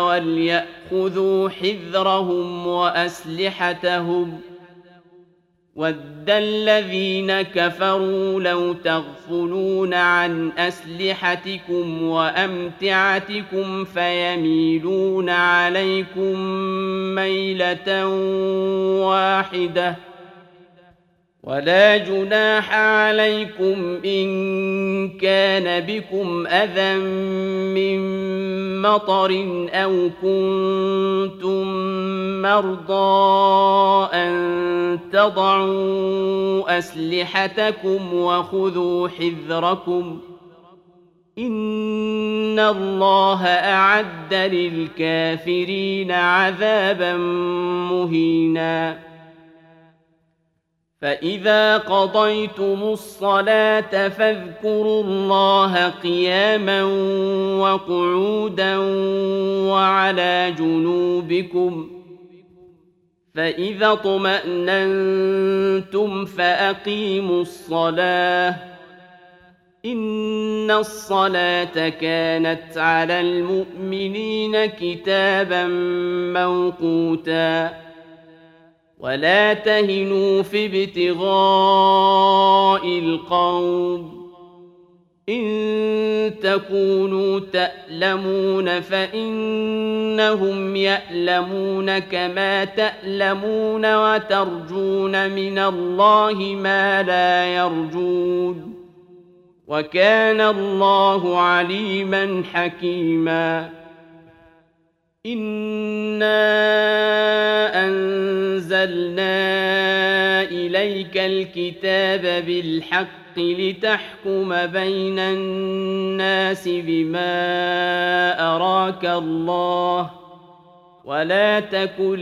وليأخذوا حذرهم وأسلحتهم وَدَّ الَّذِينَ كَفَرُوا لَوْ تَغْفُلُونَ عَنْ أَسْلِحَتِكُمْ وَأَمْتِعَتِكُمْ فَيَمِيلُونَ عَلَيْكُمْ مَيْلَةً وَاحِدَةً وَلَا جُنَاحَ عَلَيْكُمْ إِن كَانَ بِكُمْ أَذًى مِّن مَّطَرٍ أَوْ كُنتُم مَّرْضَىٰ أَن تَضَعُوا أَسْلِحَتَكُمْ وَخُذُوا حِذْرَكُمْ ۗ إِنَّ اللَّهَ أَعَدَّ لِلْكَافِرِينَ عَذَابًا مُّهِينًا فَإِذَا قَضَيْتُمُ الصَّلَاةَ فاذْكُرُوا اللَّهَ قِيَامًا وَقُعُودًا وَعَلَىٰ جُنُوبِكُمْ ۚ فَإِذَا اطْمَأْنَنتُمْ فَأَقِيمُوا الصَّلَاةَ ۚ إِنَّ الصَّلَاةَ كَانَتْ عَلَى الْمُؤْمِنِينَ كِتَابًا مَّوْقُوتًا وَلَا تَهِنُوا فِي ابْتِغَاءِ الْقَوْمِ إِن تَكُونُوا تَأْلَمُونَ فَإِنَّهُمْ يَأْلَمُونَ كَمَا تَأْلَمُونَ وَتَرْجُونَ مِنَ اللَّهِ مَا لَا يَرْجُونَ وَكَانَ اللَّهُ عَلِيمًا حَكِيمًا إِنَّا أَنزَلْنَا إِلَيْكَ الْكِتَابَ بِالْحَقِّ لِتَحْكُمَ بَيْنَ النَّاسِ بِمَا أَرَاكَ اللَّهُ وَلَا تَكُن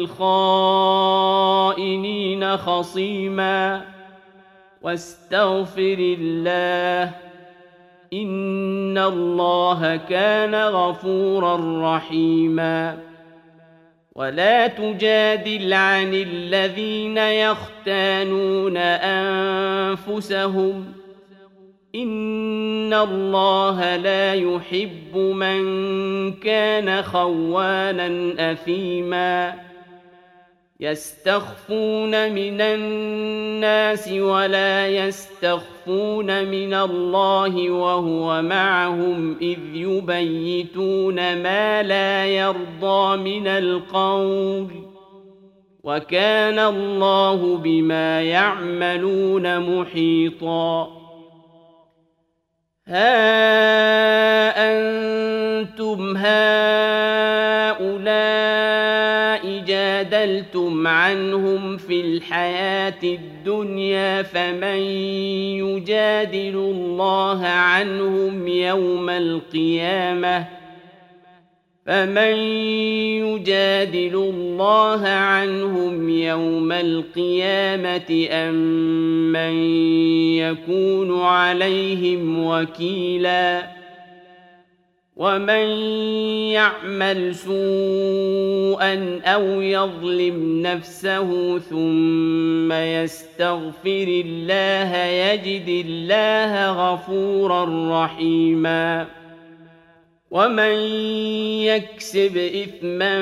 لِّلْخَائِنِينَ خَصِيمًا وَاسْتَغْفِرِ اللَّهَ ۖ إِنَّ اللَّهَ كَانَ غَفُورًا رَّحِيمًا وَلَا تُجَادِلْ عَنِ الَّذِينَ يَخْتَانُونَ أَنفُسَهُمْ ۚ إِنَّ اللَّهَ لَا يُحِبُّ مَن كَانَ خَوَّانًا أَثِيمًا يَسْتَخْفُونَ مِنَ النَّاسِ وَلَا يَسْتَخْفُونَ مِنَ اللَّهِ وَهُوَ مَعَهُمْ إِذْ يُبَيِّتُونَ مَا لَا يَرْضَىٰ مِنَ الْقَوْلِ ۚ وَكَانَ اللَّهُ بِمَا يَعْمَلُونَ مُحِيطًا هَا أَنتُمْ هَٰؤُلَاءِ جَادَلْتُمْ عَنْهُمْ فِي الْحَيَاةِ الدُّنْيَا فَمَن يُجَادِلُ اللَّهَ عَنْهُمْ يَوْمَ الْقِيَامَةِ أَم مَّن يَكُونُ عَلَيْهِمْ وَكِيلًا وَمَن يَعْمَلْ سُوءًا أَوْ يَظْلِمْ نَفْسَهُ ثُمَّ يَسْتَغْفِرِ اللَّهَ يَجِدِ اللَّهَ غَفُورًا رَّحِيمًا وَمَن يَكْسِبْ إِثْمًا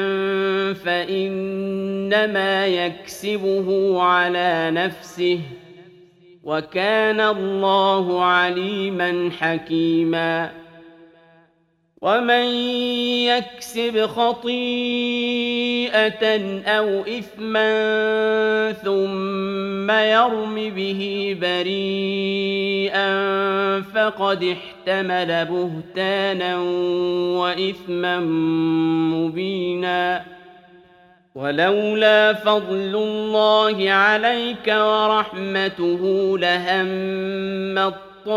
فَإِنَّمَا يَكْسِبُهُ عَلَىٰ نَفْسِهِ ۚ وَكَانَ اللَّهُ عَلِيمًا حَكِيمًا وَمَن يَكْسِبْ خَطِيئَةً أَوْ إِثْمًا ثُمَّ يَرْمِ بِهِ بَرِيئًا فَقَدِ احْتَمَلَ بُهْتَانًا وَإِثْمًا مُّبِينًا وَلَوْلَا فَضْلُ اللَّهِ عَلَيْكَ وَرَحْمَتُهُ لَهَمَّت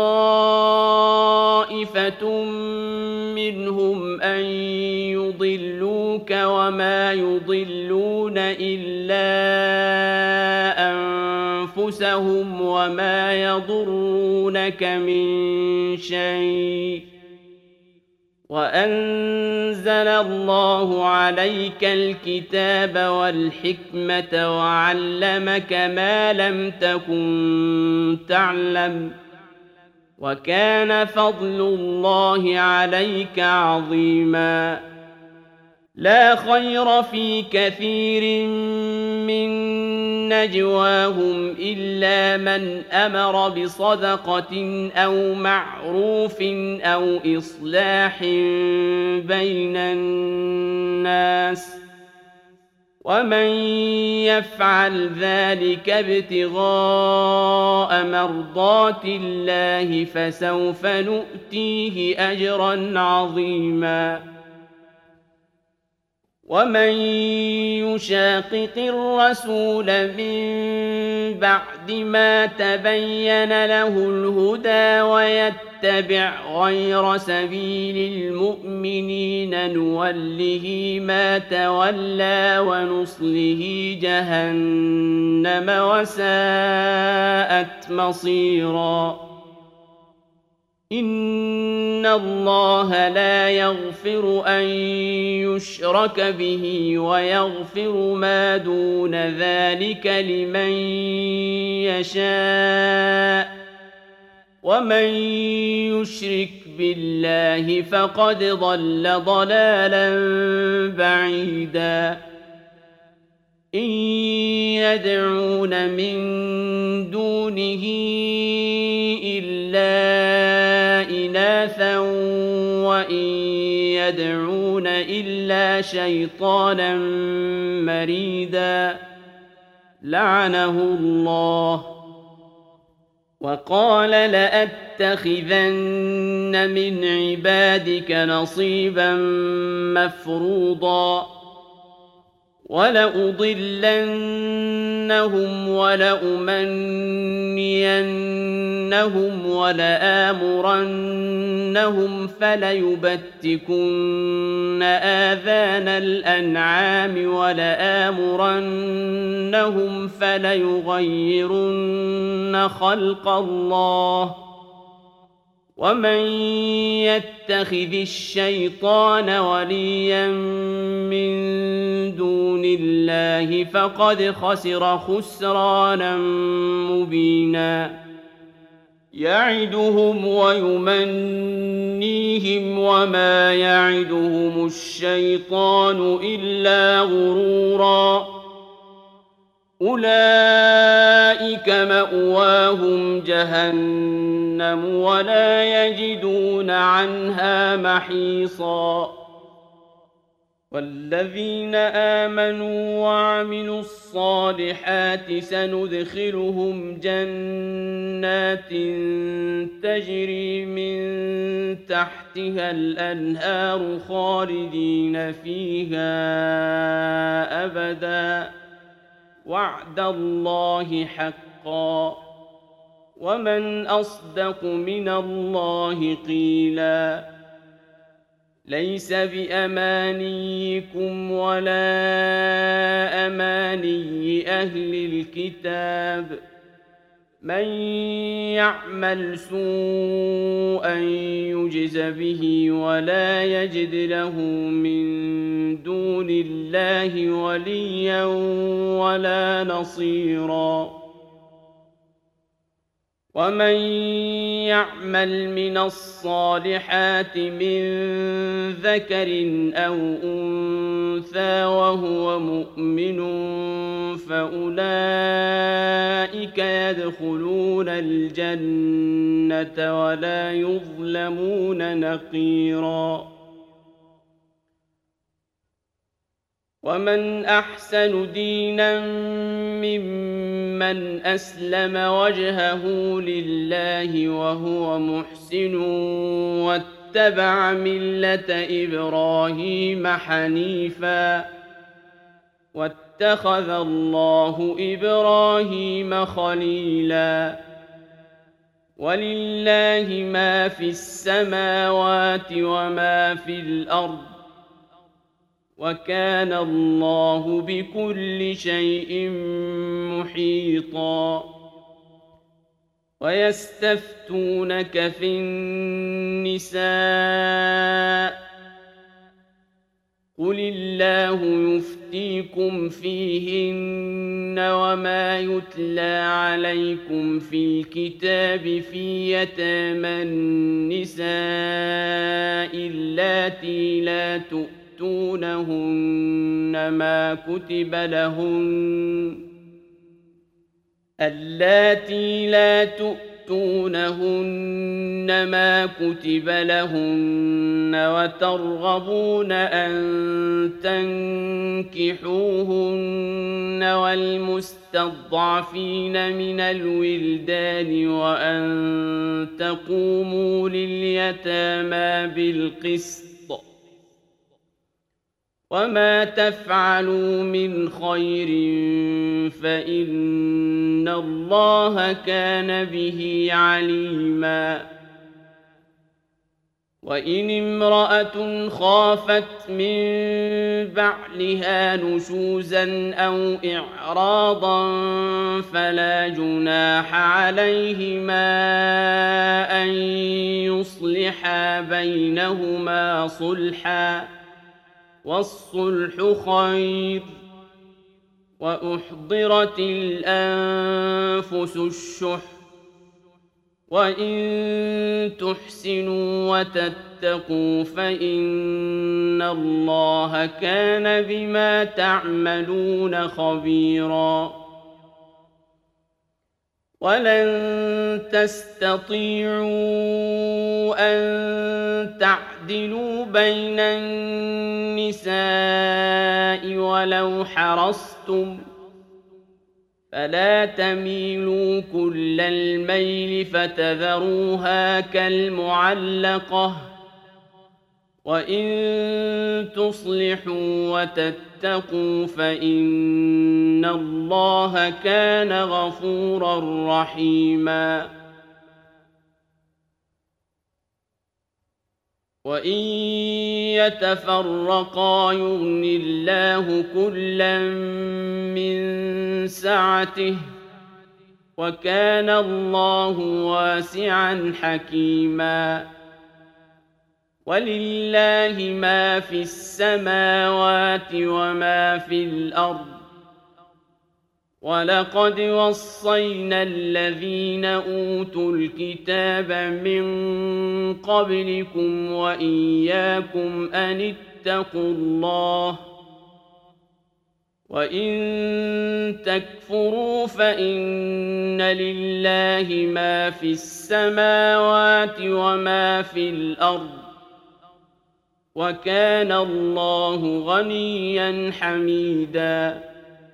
طَّائِفَةٌ مِّنْهُمْ أَن يُضِلُّوكَ وَمَا يُضِلُّونَ إِلَّا أَنفُسَهُمْ وَمَا يَضُرُّونَكَ مِن شَيْءٍ ۚ وَأَنزَلَ اللَّهُ عَلَيْكَ الْكِتَابَ وَالْحِكْمَةَ وَعَلَّمَكَ مَا لَمْ تَكُن تَعْلَمُ ۚ وَكَانَ فَضْلُ اللَّهِ عَلَيْكَ عَظِيمًا لَا خَيْرَ فِي كَثِيرٍ مِّن نجواهم إلا من أمر بصدقة أو معروف أو إصلاح بين الناس ومن يفعل ذلك ابتغاء مرضات الله فسوف نؤتيه أجرا عظيما ومن يشاقق الرسول من بعد ما تبين له الهدى ويتبع غير سبيل المؤمنين نوله ما تولى ونصله جهنم وساءت مصيرا إن الله لا يغفر أن يشرك به ويغفر ما دون ذلك لمن يشاء ومن يشرك بالله فقد ضل ضلالا بعيدا إن يدعون من دونه إلا إناثا وإن يدعون إلا شيطانا مريدا لعنه الله وقال لأتخذن من عبادك نصيبا مفروضا ولأضلنهم ولأمنينهم ولآمرنهم فليبتكن آذان الأنعام ولآمرنهم فليغيرن خلق الله ومن يتخذ الشيطان وليا من دون الله فقد خسر خسرانا مبينا يعدهم ويمنيهم وما يعدهم الشيطان إلا غرورا أولئك مأواهم جهنم ولا يجدون عنها محيصا والذين آمنوا وعملوا الصالحات سندخلهم جنات تجري من تحتها الأنهار خالدين فيها أبدا وعد الله حقا ومن أصدق من الله قيلا ليس بأمانيكم ولا أماني أهل الكتاب من يعمل سوءا يجز به ولا يجد له من دون الله وليا ولا نصيرا ومن يعمل من الصالحات من ذكر أو أنثى وهو مؤمن فأولئك يدخلون الجنة ولا يظلمون نقيرا ومن أحسن دينا ممن أسلم وجهه لله وهو محسن واتبع ملة إبراهيم حنيفا واتخذ الله إبراهيم خليلا ولله ما في السماوات وما في الأرض وكان الله بكل شيء محيطا ويستفتونك في النساء قل الله يفتيكم فيهن وما يتلى عليكم في الكتاب في يتامى النساء اللاتي لا تؤتونهن ما كتب لهن اللاتي لا تؤتونهن ما كتب لهن وترغبون أن تنكحوهن والمستضعفين من الولدان وأن تقوموا لليتامى بالقسط وما تفعلوا من خير فإن الله كان به عليما وإن امرأة خافت من بعلها نشوزا أو إعراضا فلا جناح عليهما أن يصلحا بينهما صلحا والصلح خير وأحضرت الأنفس الشح وإن تحسنوا وتتقوا فإن الله كان بما تعملون خبيرا ولن تستطيعوا أن تعدلوا بين النساء ولو حرصتم فلا تميلوا كل الميل فتذروها كالمعلقة وإن تصلحوا وتتقوا فإن الله كان غفورا رحيما وإن يتفرقا يغن الله كلا من سعته وكان الله واسعا حكيما ولله ما في السماوات وما في الأرض ولقد وصينا الذين أوتوا الكتاب من قبلكم وإياكم أن اتقوا الله وإن تكفروا فإن لله ما في السماوات وما في الأرض وكان الله غنيا حميدا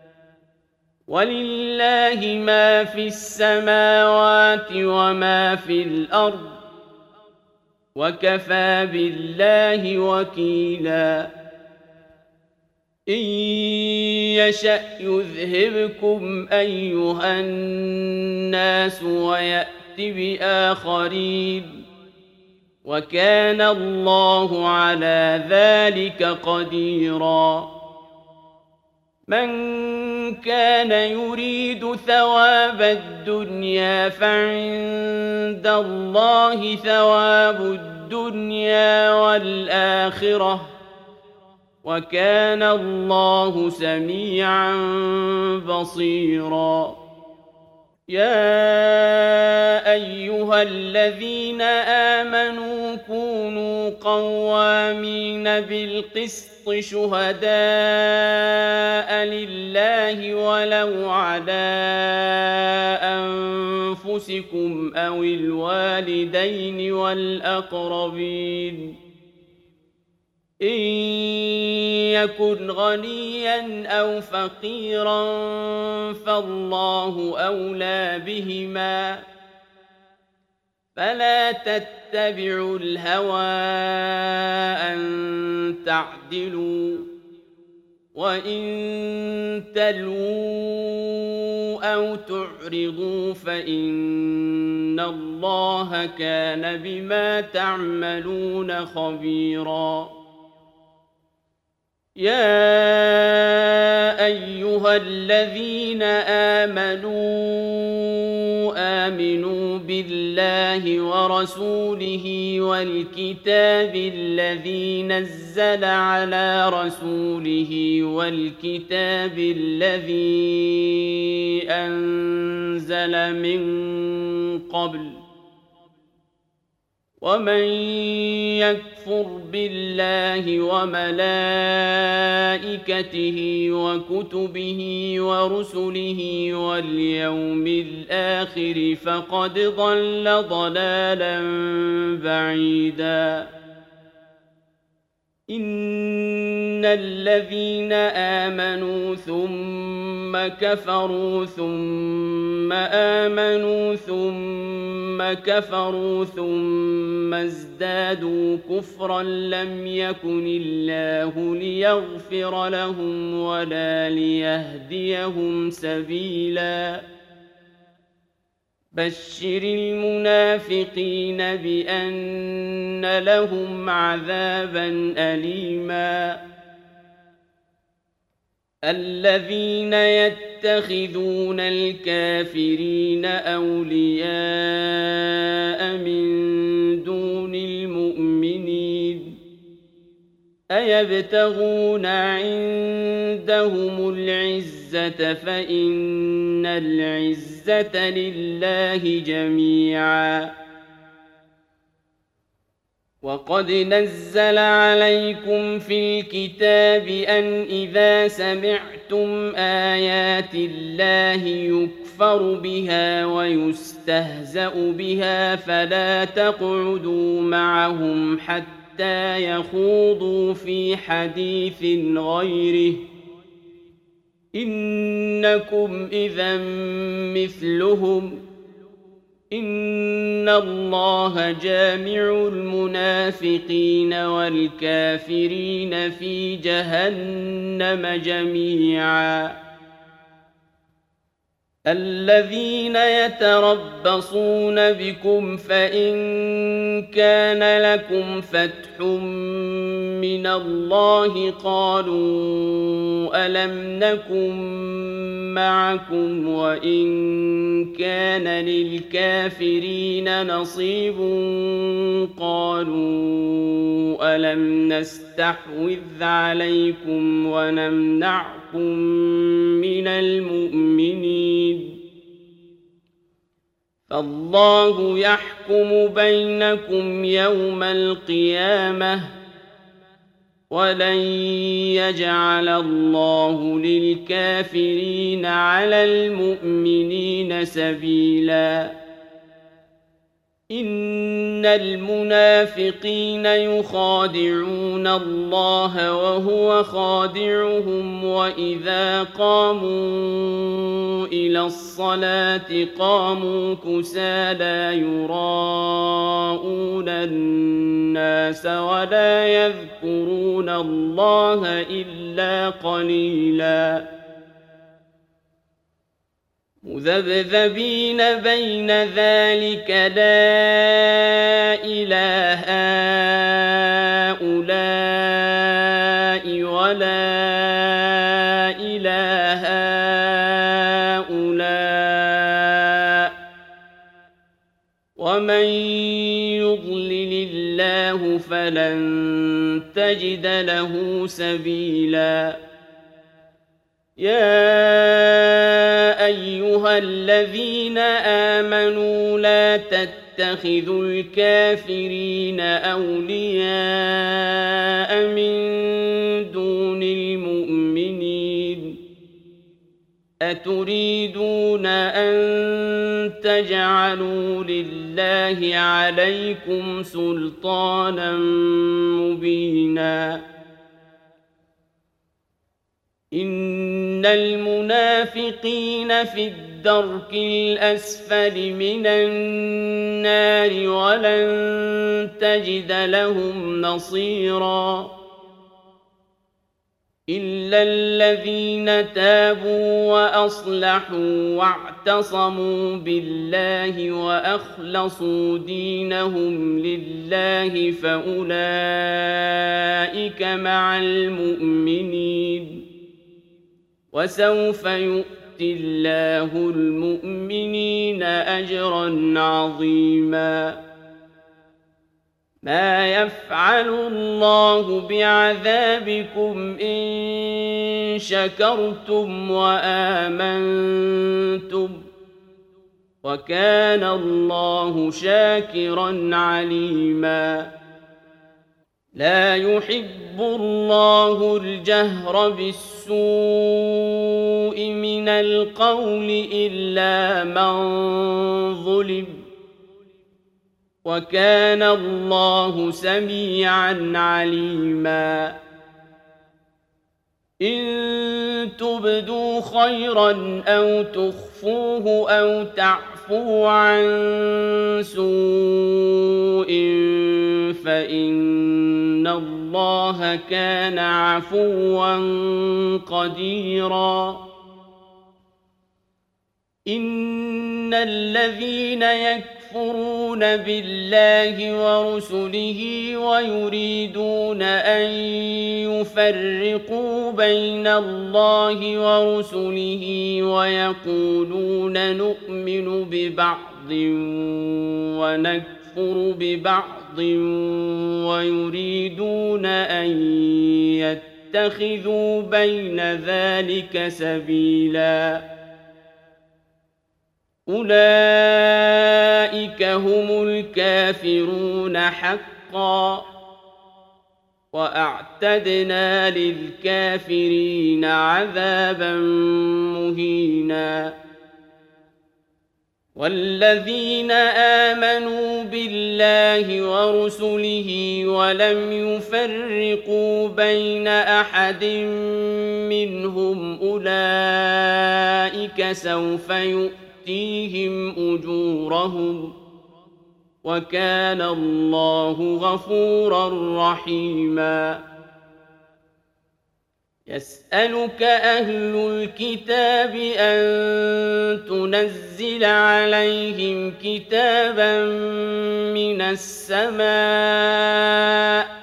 ولله ما في السماوات وما في الأرض وكفى بالله وكيلا إن يشأ يذهبكم أيها الناس ويأت بآخرين وكان الله على ذلك قديرا من كان يريد ثواب الدنيا فعند الله ثواب الدنيا والآخرة وكان الله سميعا بصيرا يا أيها الذين آمنوا كونوا قوامين بالقسط شهداء لله ولو على أنفسكم أو الوالدين والأقربين إن يكن غنيا أو فقيرا فالله أولى بهما فلا تتبعوا الهوى أن تعدلوا وإن تلووا أو تعرضوا فإن الله كان بما تعملون خبيرا يا أيها الذين آمنوا بالله ورسوله والكتاب الذي نزل على رسوله والكتاب الذي أنزل من قبل ومن يكفر بالله وملائكته وكتبه ورسله واليوم الآخر فقد ضل ضلالا بعيدا إن الذين آمنوا ثم كفروا ثم آمنوا ثم كفروا ثم ازدادوا كفرا لم يكن الله ليغفر لهم ولا ليهديهم سبيلا بشر المنافقين بأن لهم عذابا أليما الذين يتخذون الكافرين أولياء من دون المؤمنين أيبتغون عندهم العزة فإن العزة لله جميعا وقد نزل عليكم في الكتاب أن إذا سمعتم آيات الله يكفر بها ويستهزأ بها فلا تقعدوا معهم حتى يخوضوا في حديث غيره إنكم إذا مثلهم إن الله جامع المنافقين والكافرين في جهنم جميعا الذين يتربصون بكم فإن كان لكم فتح من الله قالوا ألم نكن معكم وإن كان للكافرين نصيب قالوا ألم نستحوذ عليكم ونمنعكم من المؤمنين فالله يحكم بينكم يوم القيامة ولن يجعل الله للكافرين على المؤمنين سبيلا إن المنافقين يخادعون الله وهو خادعهم وإذا قاموا إلى الصلاة قاموا كسالى يراءون الناس ولا يذكرون الله إلا قليلاً مذبذبين بين ذلك لا إله هؤلاء ولا إله هؤلاء ومن يضلل الله فلن تجد له سبيلا يا أيها الذين آمنوا لا تتخذوا الكافرين أولياء من دون المؤمنين أتريدون أن تجعلوا لله عليكم سلطانا مبينا إن المنافقين في الدرك الأسفل من النار ولن تجد لهم نصيرا إلا الذين تابوا وأصلحوا واعتصموا بالله وأخلصوا دينهم لله فأولئك مع المؤمنين وسوف يؤتي الله المؤمنين أجرا عظيما ما يفعل الله بعذابكم إن شكرتم وآمنتم وكان الله شاكرا عليما لا يحب الله الجهر بالسوء من القول إلا من ظلم وكان الله سميعا عليما إن تبدوا خيرا أو تخفوه أو تعفوا عن سوء فإن الله كان عفوا قديرا إن الذين يكفرون بالله ورسله ويريدون أن يفرقوا بين الله ورسله ويقولون نؤمن ببعض ونكفر ببعض ويريدون أن يتخذوا بين ذلك سبيلا أولئك هم الكافرون حقا وأعتدنا للكافرين عذابا مهينا والذين آمنوا بالله ورسله ولم يفرقوا بين أحد منهم أولئك سوف يؤتيهم أجورهم وكان الله غفورا رحيما يسألك أهل الكتاب أن تنزل عليهم كتابا من السماء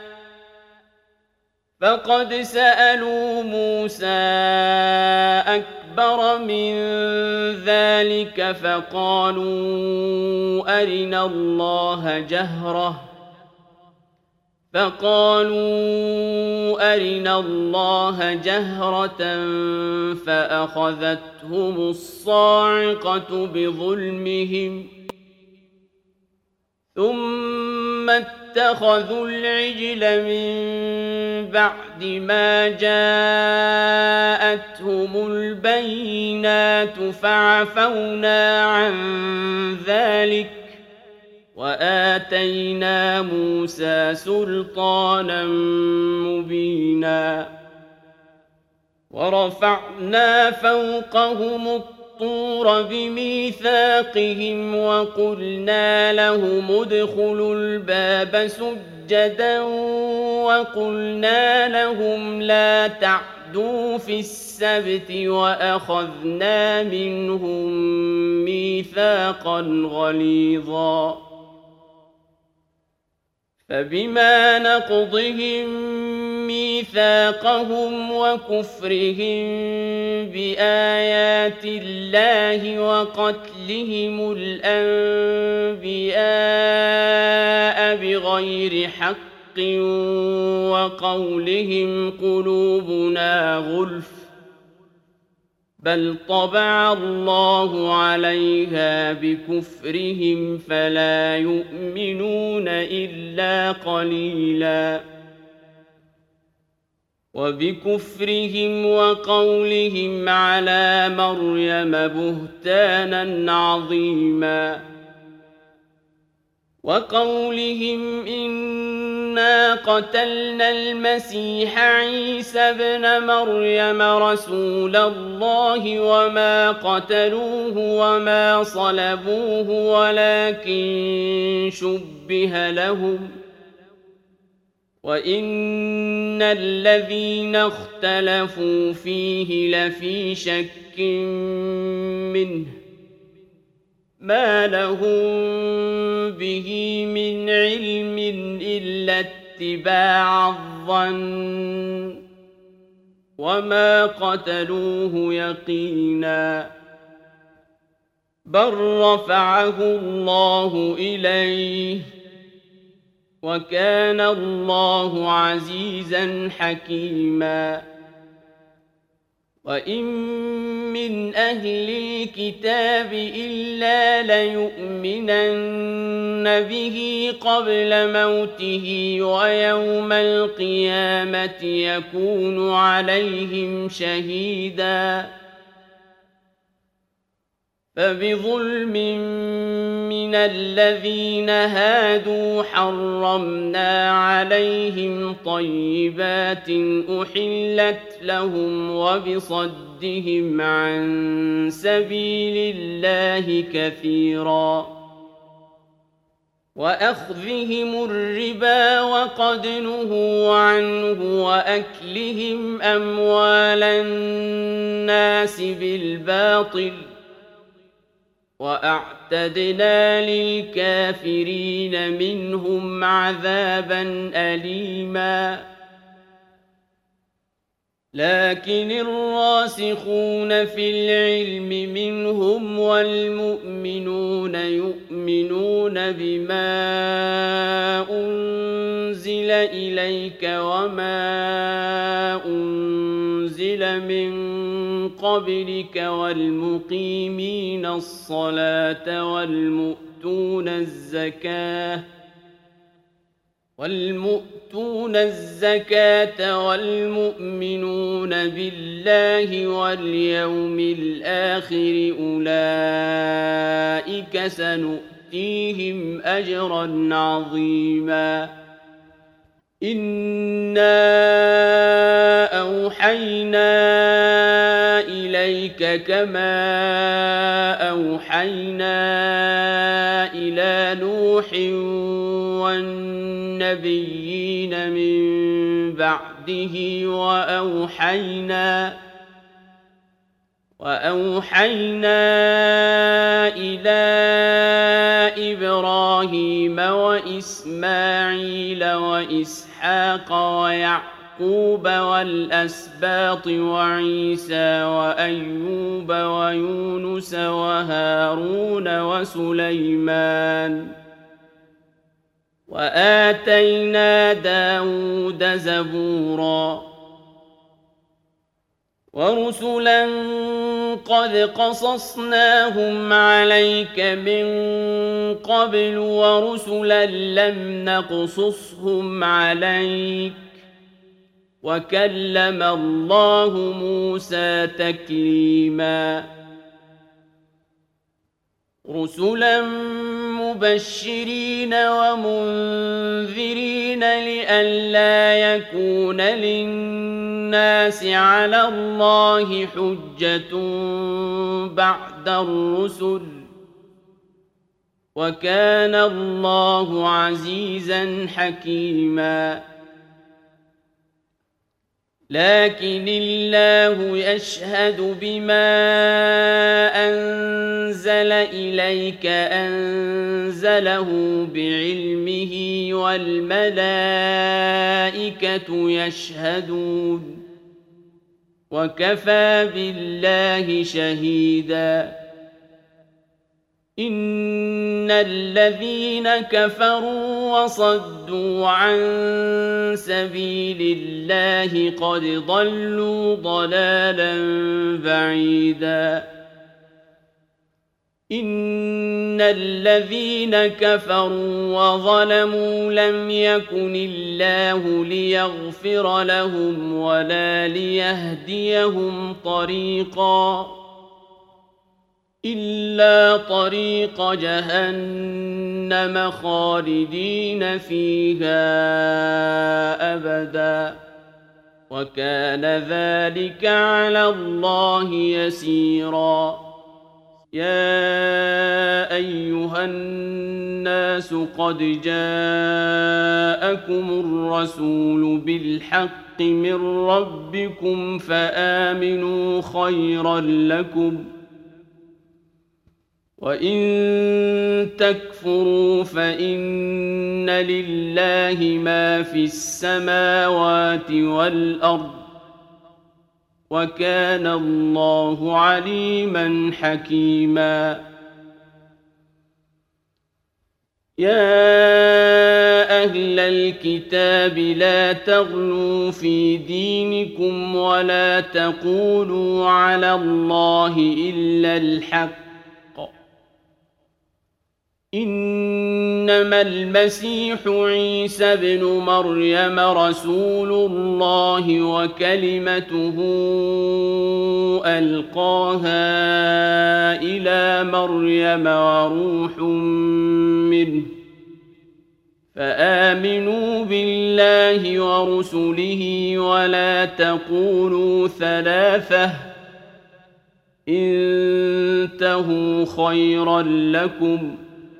فقد سألوا موسى أكبر من ذلك فقالوا أرنا الله جهرة فأخذتهم الصاعقة بظلمهم ثم اتخذوا العجل من بعد ما جاءتهم البينات فعفونا عن ذلك وآتينا موسى سلطانا مبينا ورفعنا فوقهم الطور بميثاقهم وقلنا لهم ادخلوا الباب سجدا وقلنا لهم لا تعدوا في السبت وأخذنا منهم ميثاقا غليظا فبما نقضهم ميثاقهم وكفرهم بآيات الله وقتلهم الأنبياء بغير حق وقولهم قلوبنا غلف بل طبع الله عليها بكفرهم فلا يؤمنون إلا قليلا وبكفرهم وقولهم على مريم بهتانا عظيما وقولهم إنا قتلنا المسيح عيسى ابن مريم رسول الله وما قتلوه وما صلبوه ولكن شبه لهم وإن الذين اختلفوا فيه لفي شك منه ما لهم به من علم إلا اتباع الظن وما قتلوه يقينا بل رفعه الله إليه وكان الله عزيزا حكيما وإن من أهل الكتاب إلا ليؤمنن به قبل موته ويوم القيامة يكون عليهم شهيدا فبظلم من الذين هادوا حرمنا عليهم طيبات أحلت لهم وبصدهم عن سبيل الله كثيرا وأخذهم الربا وقد نهوا عنه وأكلهم أموال الناس بالباطل وأعتدنا للكافرين منهم عذابا أليما لكن الراسخون في العلم منهم والمؤمنون يؤمنون بما أنزل إليك وما أنزل من قبلك والمقيمين الصلاة والمؤتون الزكاة والمؤمنون بالله واليوم الآخر أولئك سنؤتيهم أجرا عظيما إنا أوحينا إليك كما أوحينا إلى نوح والنبيين من بعده وأوحينا إلى إبراهيم وإسماعيل وإسحاق ويعقوب والأسباط وعيسى وأيوب ويونس وهارون وسليمان وآتينا داود زبورا ورسلا قد قصصناهم عليك من قبل ورسلا لم نقصصهم عليك وكلم الله موسى تكليما رسلا مبشرين ومنذرين لئلا يكون للناس على الله حجة بعد الرسل وكان الله عزيزا حكيما لكن الله يشهد بما أنزل إليك أنزله بعلمه والملائكة يشهدون وكفى بالله شهيدا إن الذين كفروا وصدوا عن سبيل الله قد ضلوا ضلالا بعيدا إن الذين كفروا وظلموا لم يكن الله ليغفر لهم ولا ليهديهم طريقا إلا طريق جهنم خالدين فيها أبدا وكان ذلك على الله يسيرا يا أيها الناس قد جاءكم الرسول بالحق من ربكم فآمنوا خيرا لكم وإن تكفروا فإن لله ما في السماوات والأرض وكان الله عليما حكيما يا أهل الكتاب لا تغلوا في دينكم ولا تقولوا على الله إلا الحق إنما المسيح عيسى بن مريم رسول الله وكلمته ألقاها إلى مريم وروح منه فآمنوا بالله ورسله ولا تقولوا ثلاثة انتهوا خيرا لكم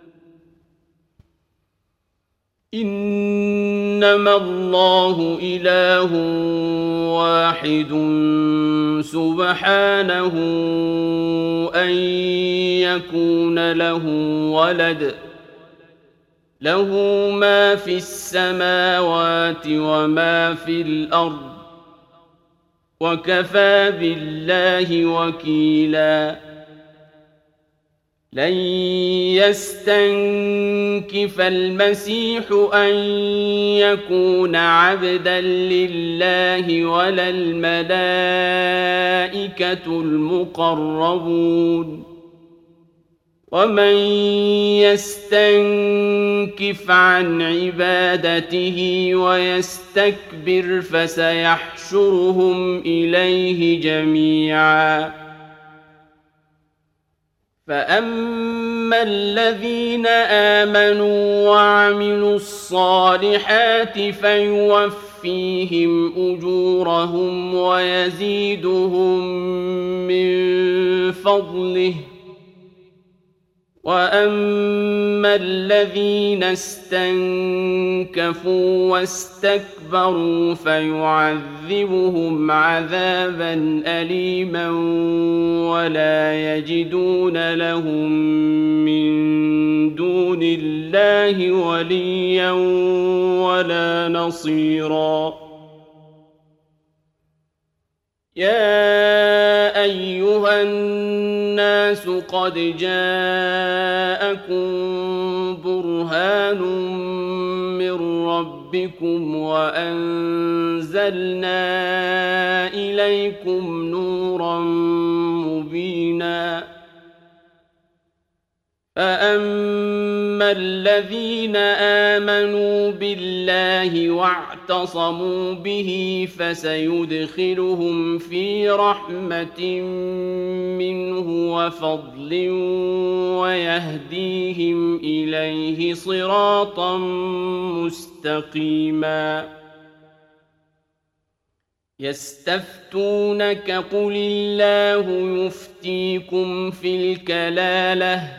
إنما الله إله واحد سبحانه أن يكون له ولد له ما في السماوات وما في الأرض وكفى بالله وكيلا لن يستنكف المسيح أن يكون عبدا لله ولا الملائكة المقربون ومن يستنكف عن عبادته ويستكبر فسيحشرهم إليه جميعا فأما الذين آمنوا وعملوا الصالحات فيوفيهم أجورهم ويزيدهم من فضله وأما الذين استنكفوا واستكبروا فيعذبهم عذابا أليما ولا يجدون لهم من دون الله وليا ولا نصيرا يا أيها الناس قد جاءكم برهان من ربكم وأنزلنا إليكم نورا مبينا فأما الذين آمنوا بالله واعتصموا به فسيدخلهم في رحمة منه وفضل ويهديهم إليه صراطا مستقيما يستفتونك قل الله يفتيكم في الكلالة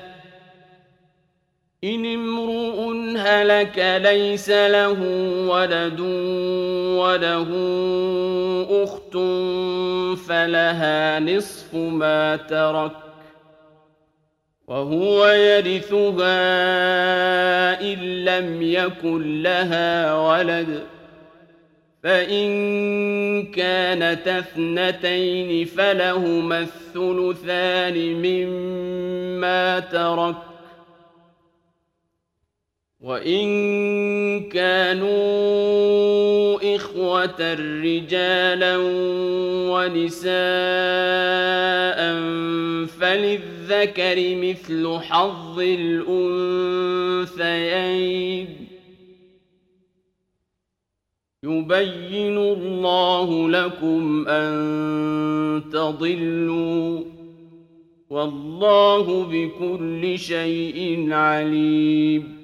إن امرؤ هلك ليس له ولد وله أخت فلها نصف ما ترك وهو يرثها إن لم يكن لها ولد فإن كانتا اثنتين فلهما الثلثان مما ترك وإن كانوا إخوة رجالا ونساء فللذكر مثل حظ الأنثيين يبين الله لكم أن تضلوا والله بكل شيء عليم